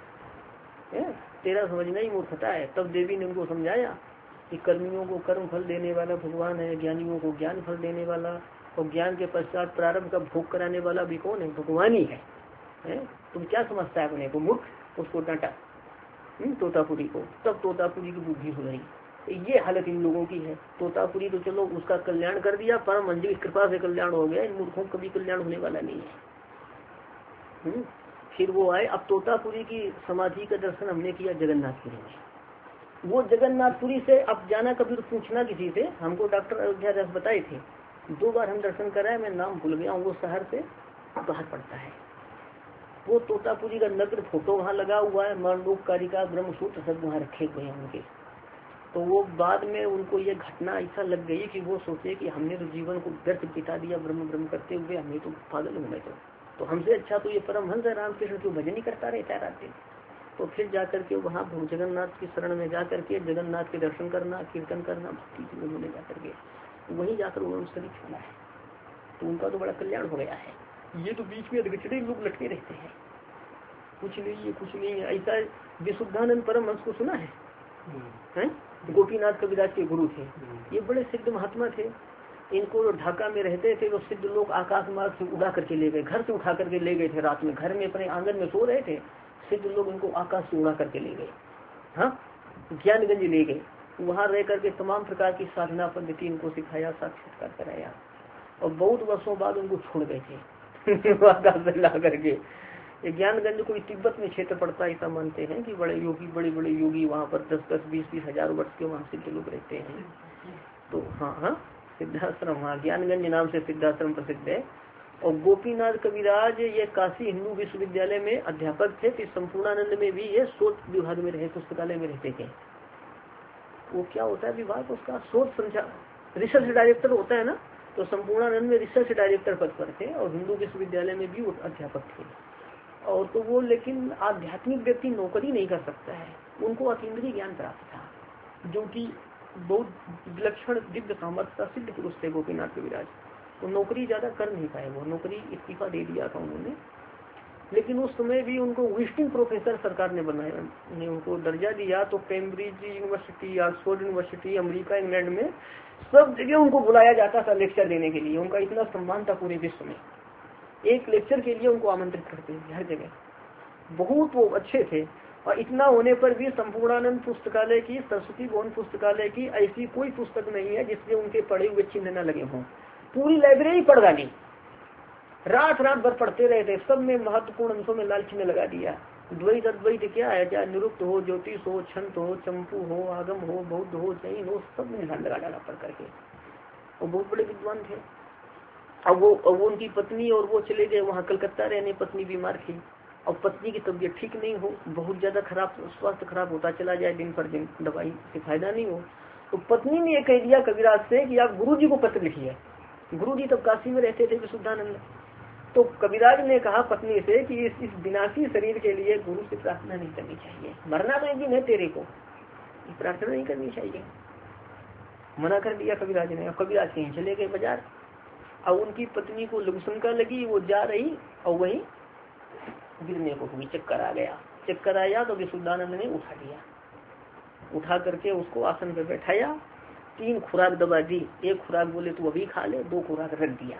तेरा समझना ही मूर्खता है। तब देवी ने उनको समझाया कि कर्मियों को कर्म फल देने वाला भगवान है, ज्ञानियों को ज्ञान फल देने वाला और ज्ञान के पश्चात प्रारंभ का भोग कराने वाला भी कौन है? भगवान ही है। तुम क्या समझता है अपने को मूर्ख? उसको डांटा तोतापुरी को, तब तोतापुरी की बुद्धि हो गई। ये हालत इन लोगों की है। तोतापुरी तो चलो उसका कल्याण कर दिया, परम मंजिल की कृपा से कल्याण हो गया, इन मूर्खों कभी कल्याण होने वाला नहीं है। फिर वो आए, अब तोतापुरी की समाधि का दर्शन हमने किया जगन्नाथपुरी में। वो जगन्नाथपुरी से अब जाना कभी तो पूछना किसी से, हमको डॉक्टर अयोध्या दास बताए थे, 2 बार हम दर्शन कराए, मैं नाम भूल गया हूँ, वो शहर से बाहर पड़ता है। वो तोतापुरी का नग्न फोटो वहाँ लगा हुआ है, मरणोपकारिका ब्रह्मसूत्र सब वहाँ रखे हुए हैं उनके। तो वो बाद में उनको ये घटना ऐसा लग गई कि वो सोचे कि हमने तो जीवन को व्यर्थ बिता दिया ब्रह्म ब्रह्म करते हुए, हमें तो पागल हुए तो हमसे अच्छा तो ये परमहंस है रामकृष्ण, क्यों भजन ही करता रहता रात दिन। तो फिर जाकर के वहाँ जगन्नाथ की शरण में जाकर के जगन्नाथ के दर्शन करना, कीर्तन करना, भक्ति की उन्होंने जाकर के वहीं जाकर उन्होंने शरीर छोड़ा है। तो उनका तो बड़ा कल्याण हो गया है। ये तो बीच में अधगचड़े लोग लटके रहते हैं, कुछ नहीं है कुछ नहीं है। ऐसा विशुद्धानंद परमहंस को सुना है? गोपीनाथ कविराज के गुरु थे, ये बड़े सिद्ध महात्मा थे। इनको ढाका में रहते थे तो सिद्ध लोग आकाश मार्ग से उड़ा करके ले गए, घर से उठा करके ले गए थे। रात में घर में अपने आंगन में सो रहे थे, सिद्ध लोग इनको आकाश से उड़ा करके ले गए। हाँ, ज्ञानगंज ले गए, वहां रह करके तमाम प्रकार की साधना पद्धति इनको सिखाया, साक्षात्कार कराया, और बहुत वर्षों बाद उनको छोड़ गए थे आकाश से ला करके। ज्ञानगंज कोई तिब्बत में क्षेत्र पड़ता है, ऐसा मानते हैं कि बड़े योगी, बड़े बड़े योगी वहाँ पर 10-10, 20-20 हजार वर्ष के वहाँ सिद्ध लोग रहते हैं। तो हाँ, सिद्धाश्रम, हाँ, ज्ञानगंज नाम से सिद्धाश्रम प्रसिद्ध है। और गोपीनाथ कविराज ये काशी हिंदू विश्वविद्यालय में अध्यापक थे, फिर संपूर्णानंद में भी ये शोध विभाग में रहे, पुस्तकालय में रहते थे। वो क्या होता है विभाग उसका? शोध संचार, रिसर्च डायरेक्टर होता है ना। तो संपूर्णानंद में रिसर्च डायरेक्टर पद पर थे, और हिंदू विश्वविद्यालय में भी वो अध्यापक थे। और तो वो, लेकिन आध्यात्मिक व्यक्ति नौकरी नहीं कर सकता है, उनको अतीन्द्रिय ज्ञान प्राप्त था, जो कि बहुत विलक्षण दिव्य सामर्थ्य सिद्ध पुरुष थे गोपीनाथ कविराज। तो नौकरी ज्यादा कर नहीं पाए, वो नौकरी इस्तीफा दे दिया था उन्होंने। लेकिन उस समय भी उनको विजिटिंग प्रोफेसर सरकार ने बनाया, ने उनको दर्जा दिया। तो Cambridge university, Oxford university, America, England में सब जगह उनको बुलाया जाता था लेक्चर देने के लिए। उनका इतना सम्मान था पूरे विश्व में, एक लेक्चर के लिए उनको आमंत्रित करते हैं हर जगह। बहुत वो अच्छे थे। और इतना होने पर भी संपूर्णानंद पुस्तकालय की, सरस्वती भवन पुस्तकालय की ऐसी कोई पुस्तक नहीं है जिससे उनके पढ़े हुए चिन्ह न लगे हों। पूरी लाइब्रेरी पढ़ डाली, रात रात भर पढ़ते रहे थे, सब में महत्वपूर्ण अंशों में लाल चिन्ह लगा दिया। द्वैत अद्वैत क्या है, चाहे निरुक्त हो, ज्योतिष हो, छंत हो, चंपू हो, आगम हो, बौद्ध हो, जैन हो, सब में ध्यान लगा डाला पढ़ करके। और बहुत बड़े विद्वान थे। अब वो उनकी पत्नी और वो चले गए वहाँ कलकत्ता रहने, पत्नी बीमार थी। और पत्नी की तबीयत ठीक नहीं हो, बहुत ज्यादा खराब, स्वास्थ्य खराब होता चला जाए दिन पर दिन, दवाई से फायदा नहीं हो। तो पत्नी ने ये कह दिया कविराज से कि आप गुरुजी को पत्र लिखिए। गुरुजी तब काशी में रहते थे विशुद्धानंद। तो कविराज ने कहा पत्नी से कि इस विनाशी शरीर के लिए गुरु से प्रार्थना नहीं करनी चाहिए, मरना तो एक दिन है तेरे को, प्रार्थना नहीं करनी चाहिए। मना कर दिया कविराज ने। कविराज कहीं चले गए बाजार। अब उनकी पत्नी को लघुशंका लगी, वो जा रही और वहीं गिरने को हुई, चक्कर आ गया। चक्कर आया तो विशुद्धानंद ने उठा लिया, उठा करके उसको आसन पे बैठाया, 3 खुराक दबा दी। 1 खुराक बोले तू अभी खा ले, 2 खुराक रख दिया।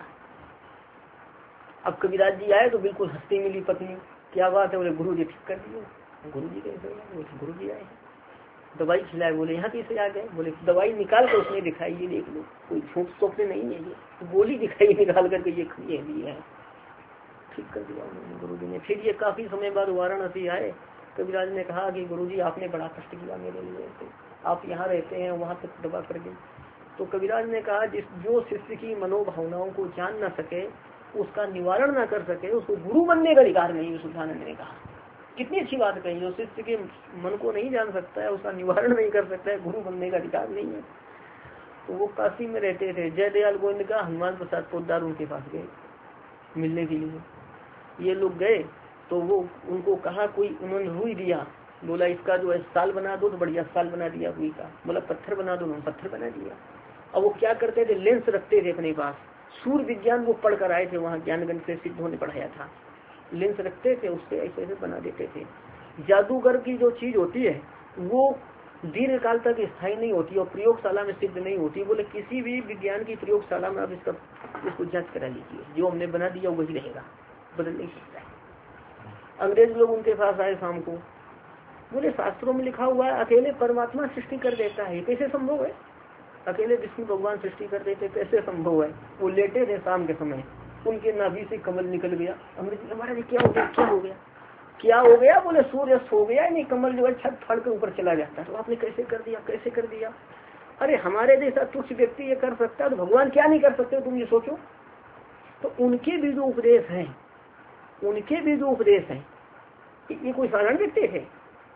अब कविराज जी आए तो बिल्कुल हंसती मिली पत्नी, क्या बात है? बोले गुरु जी ठीक कर दिए। गुरु जी कैसे? गुरु जी आए, दवाई खिलाए। बोले यहाँ कैसे आ गए? बोले दवाई निकाल कर उसने दिखाई, ये देख लो, कोई झूठ सोचते नहीं है, ये गोली दिखाई निकाल करके ये लिए है, ठीक कर दिया उन्होंने गुरु जी ने। फिर ये काफी समय बाद वाराणसी आए। कविराज ने कहा कि गुरु जी आपने बड़ा कष्ट किया मेरे लिए, तो आप यहाँ रहते हैं, वहाँ तक दबा कर गई। तो कविराज ने कहा जो शिष्य की मनोभावनाओं को जान न सके, उसका निवारण न कर सके, उसको गुरु बनने का अधिकार नहीं। विशुद्धानंद ने कहा, कितनी अच्छी बात कही। जो शिष्य के मन को नहीं जान सकता है, उसका निवारण नहीं कर सकता है, गुरु बनने का अधिकार नहीं है। तो वो काशी में रहते थे। जयदयाल गोविंद का हनुमान प्रसाद पोद्दार उनके पास गए मिलने के लिए। ये लोग गए तो वो उनको कहा, कोई उन्होंने रुई दिया, बोला इसका जो है साल बना दो, तो बढ़िया साल बना दिया रुई का। बोला पत्थर बना दो, उन्होंने पत्थर बना दिया। अब वो क्या करते थे, लेंस रखते थे अपने पास, सूर्य विज्ञान वो पढ़ कर आए थे, वहाँ ज्ञानगंज से सिद्धों ने पढ़ाया था। लेंस रखते थे, उससे ऐसे ऐसे बना देते थे। जादूगर की जो चीज होती है वो दीर्घ काल तक स्थायी नहीं होती और प्रयोगशाला में सिद्ध नहीं होती। बोले किसी भी विज्ञान की प्रयोगशाला में आप इसको जांच करा लीजिए, जो हमने बना दिया वही रहेगा, बदल नहीं सकता है। अंग्रेज लोग उनके पास आए शाम को, बोले शास्त्रों में लिखा हुआ है अकेले परमात्मा सृष्टि कर देता है, कैसे संभव है? अकेले विष्णु भगवान सृष्टि कर देते, कैसे संभव है? वो लेटे थे शाम के समय, उनके नाभि से कमल निकल गया। अंग्रेज महाराज क्या हो गया, क्या हो गया, क्या हो गया? बोले सूर्य सो गया, नहीं कमल जो है छत फाड़ के ऊपर चला जाता है। तो आपने कैसे कर दिया, कैसे कर दिया? अरे हमारे जैसा तुच्छ व्यक्ति ये कर सकता है तो भगवान क्या नहीं कर सकते, तुम ये सोचो। तो उनके भी जो उपदेश है, उनके भी जो उपदेश है, ये कोई साधारण व्यक्ति थे?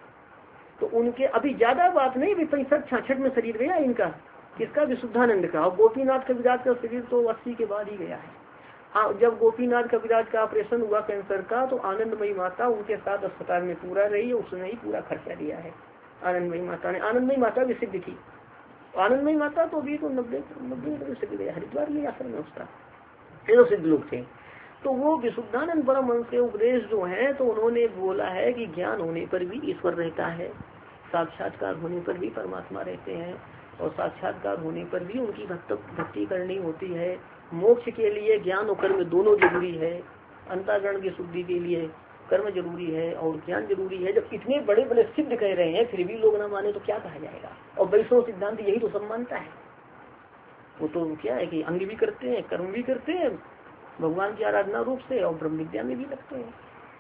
तो उनके अभी ज्यादा बात नहीं, अभी 65-66 में शरीर गया इनका, किसका? विशुद्धानंद का। और गोपीनाथ कविराज का शरीर तो 80 के बाद ही गया है। हाँ, जब गोपीनाथ कविराज का ऑपरेशन हुआ कैंसर का, तो आनंदमयी माता उनके साथ अस्पताल में पूरा रही, उसने ही पूरा खर्चा दिया है आनंदमयी माता ने। आनंदमयी माता भी सिद्ध थी, आनंदमयी माता तो अभी तो 90 सिद्ध गया, हरिद्वार में आश्रम में उसका, ये तो सिद्ध लोग थे। तो वो विशुद्धानंद परमहंस के उपदेश जो है, तो उन्होंने बोला है कि ज्ञान होने पर भी ईश्वर रहता है, साक्षात्कार होने पर भी परमात्मा रहते हैं, और साक्षात्कार होने पर भी उनकी भक्ति करनी होती है। मोक्ष के लिए ज्ञान और कर्म दोनों जरूरी है, अंतःकरण की शुद्धि के लिए कर्म जरूरी है और ज्ञान जरूरी है। जब इतने बड़े बड़े सिद्ध कह रहे हैं फिर भी लोग ना माने तो क्या कहा जाएगा? और वैष्णव सिद्धांत यही तो सब मानता है। वो तो क्या है कि अंग भी करते हैं, कर्म भी करते हैं भगवान की आराधना रूप से, और ब्रह्म विद्या में भी लगते हैं।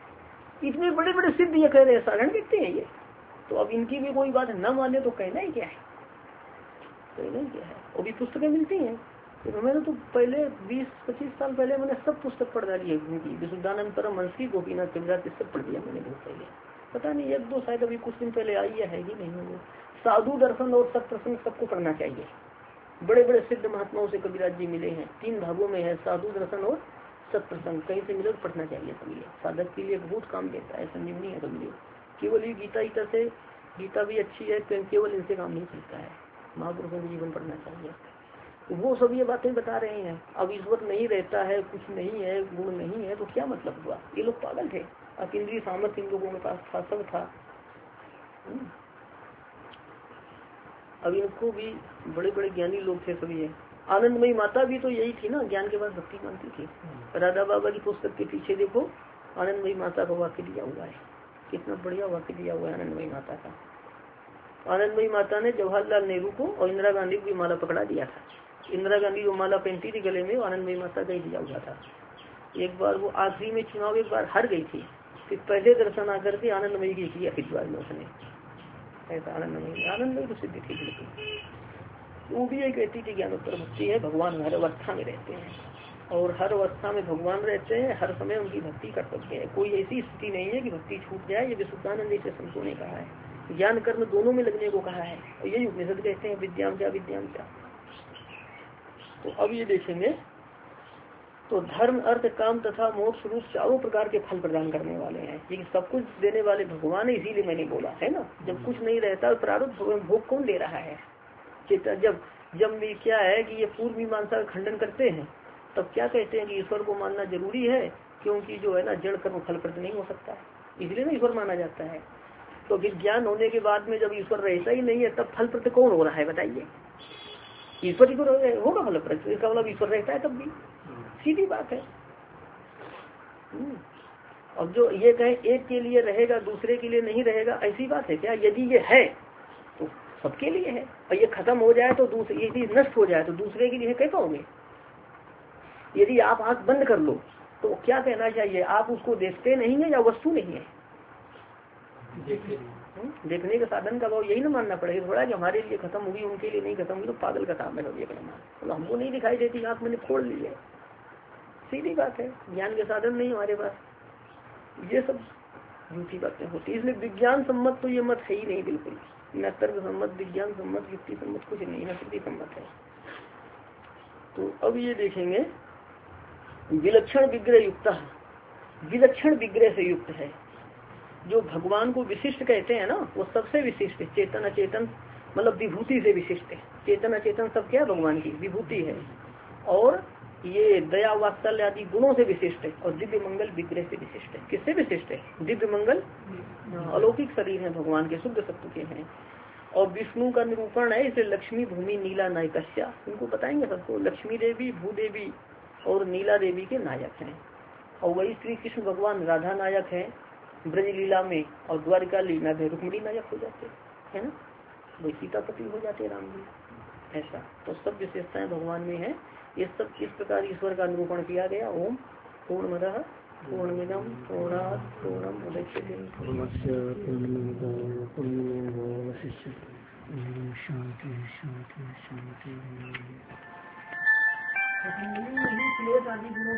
इतने बड़े बड़े सिद्ध ये कह रहे हैं, साधारण व्यक्ति हैं ये। तो अब इनकी भी कोई बात न माने तो कहना ही क्या है, कहना ही क्या है। वो भी पुस्तकें मिलती हैं, तो मैंने तो पहले 20-25 साल पहले मैंने सब पुस्तक पढ़ डाली है उनकी, विशुद्धानंद परमहंस की, गोपीनाथ कविराज की, सब पढ़ दिया मैंने बहुत पहले। पता नहीं 1-2 शायद अभी कुछ दिन पहले आई है कि नहीं। साधु दर्शन और सत्प्रसंग सबको पढ़ना चाहिए। बड़े बड़े सिद्ध महात्माओं से कविराज जी मिले हैं, 3 भागों में है, साधु दर्शन और सत्प्रसंग। कहीं से मिले तो पढ़ना चाहिए सभी, साधक के लिए बहुत काम देता है, संजीवनी है सभी। केवल ये गीता से, गीता भी अच्छी है, केवल इनसे काम नहीं चलता है, महापुरुषों का जीवन पढ़ना चाहिए। वो सब ये बातें बता रहे हैं। अब ईश्वर नहीं रहता है, कुछ नहीं है, गुण नहीं है, तो क्या मतलब हुआ? ये लोग पागल थे। अकेंद्रीय सामर्थ्य इन लोगों के पास था, सब था। अब इनको भी बड़े बड़े ज्ञानी लोग थे सभी है। आनंदमयी माता भी तो यही थी ना, ज्ञान के बाद भक्ति मानती थी। राधा बाबा की पुस्तक के पीछे देखो, आनंदमयी माता का वाक्य दिया हुआ है, कितना बढ़िया वाक्य दिया हुआ है आनंदमयी माता का। आनंदमयी माता ने जवाहरलाल नेहरू को और इंदिरा गांधी को भी माला पकड़ा दिया था। इंदिरा गांधी को माला पहनती थी गले में, आनंदमयी माता का ही दिया हुआ था। एक बार वो आखिरी में चुनाव एक बार हार गई थी, फिर पहले दर्शन आकर के आनंदमयी की किया हरिद्वार में उसने, ऐसा आनंदमयी तो सिद्धि थी बिल्कुल। वो भी ये कहती थी ज्ञानोत्तर भक्ति है, भगवान हर अवस्था में रहते हैं और हर अवस्था में भगवान रहते हैं, हर समय उनकी भक्ति कर सकते हैं। कोई ऐसी स्थिति नहीं है कि भक्ति छूट जाए। ये विशुद्धानंद जैसे संतों ने कहा है, ज्ञान कर्म दोनों में लगने को कहा है, और यही उपनिषद कहते हैं विद्याम क्या विद्याम क्या। तो अब ये देखेंगे, तो धर्म अर्थ काम तथा मोक्ष रूप 4 प्रकार के फल प्रदान करने वाले हैं। ये सब कुछ देने वाले भगवान है, इसीलिए मैंने बोला है ना। जब कुछ नहीं रहता प्रारब्ध भोग कौन दे रहा है? जब भी क्या है कि ये पूर्व मीमांसा का खंडन करते हैं, तब क्या कहते हैं कि ईश्वर को मानना जरूरी है, क्योंकि जो है ना जड़ कर्म फलप्रद नहीं हो सकता, इसलिए ना ईश्वर माना जाता है। तो विज्ञान होने के बाद में जब ईश्वर रहता ही नहीं है, तब फलप्रद कौन हो रहा है बताइए? ईश्वर ही को होगा फलप्रद, इसका मतलब ईश्वर रहता है तब भी, सीधी बात है। अब जो ये कहे एक के लिए रहेगा दूसरे के लिए नहीं रहेगा, ऐसी बात है क्या? यदि ये है तो सबके लिए है, और ये खत्म हो जाए तो दूसरे, यदि नष्ट हो जाए तो दूसरे के लिए कैसे होंगे? यदि आप आंख बंद कर लो तो क्या कहना चाहिए? आप उसको देखते नहीं है या वस्तु नहीं है? देखने का साधन का भाव यही ना मानना पड़ेगा थोड़ा, कि हमारे लिए खत्म होगी उनके लिए नहीं खत्म होगी, तो पागल का काम है ये कहना। तो हमको नहीं दिखाई देती आंख मैंने फोड़ ली है, सीधी बात है। ज्ञान के साधन नहीं हमारे पास, ये सब झूठी बातें होती है। इसलिए विज्ञान सम्मत तो ये मत है ही नहीं बिल्कुल, न तर्क सम्मत, विज्ञान सम्मत, युक्ति सम्मत कुछ नहीं, न श्रुति सम्मत है। तो अब ये देखेंगे, विलक्षण विग्रह युक्त, विलक्षण विग्रह से युक्त है। जो भगवान को विशिष्ट कहते हैं ना, वो सबसे विशिष्ट है। चेतन अचेतन मतलब विभूति से विशिष्ट है। चेतन अचेतन सब क्या है? भगवान की विभूति है। और ये दया वात्सल्य आदि गुणों से विशिष्ट है, और दिव्य मंगल विग्रह से विशिष्ट है। किससे विशिष्ट है? दिव्य मंगल अलौकिक शरीर है भगवान के, शुद्ध सत्व के हैं। और विष्णु का निरूपण है, इसलिए लक्ष्मी भूमि नीला नायकस्या, उनको बताएंगे सबको। लक्ष्मी देवी, भूदेवी और नीला देवी के नायक हैं। और वही श्री कृष्ण भगवान राधा नायक है ब्रज लीला में, और द्वारिका लीला में रुक्मिणी नायक हो जाते है ना, वही सीतापति हो जाते राम जी। ऐसा तो सब विशेषताएं भगवान में है। ये सब इस प्रकार ईश्वर का निरूपण किया गया। ओम पूर्णमदः पूर्णमिदं पूर्णात् पूर्णमुदच्यते शांति शांति शांति।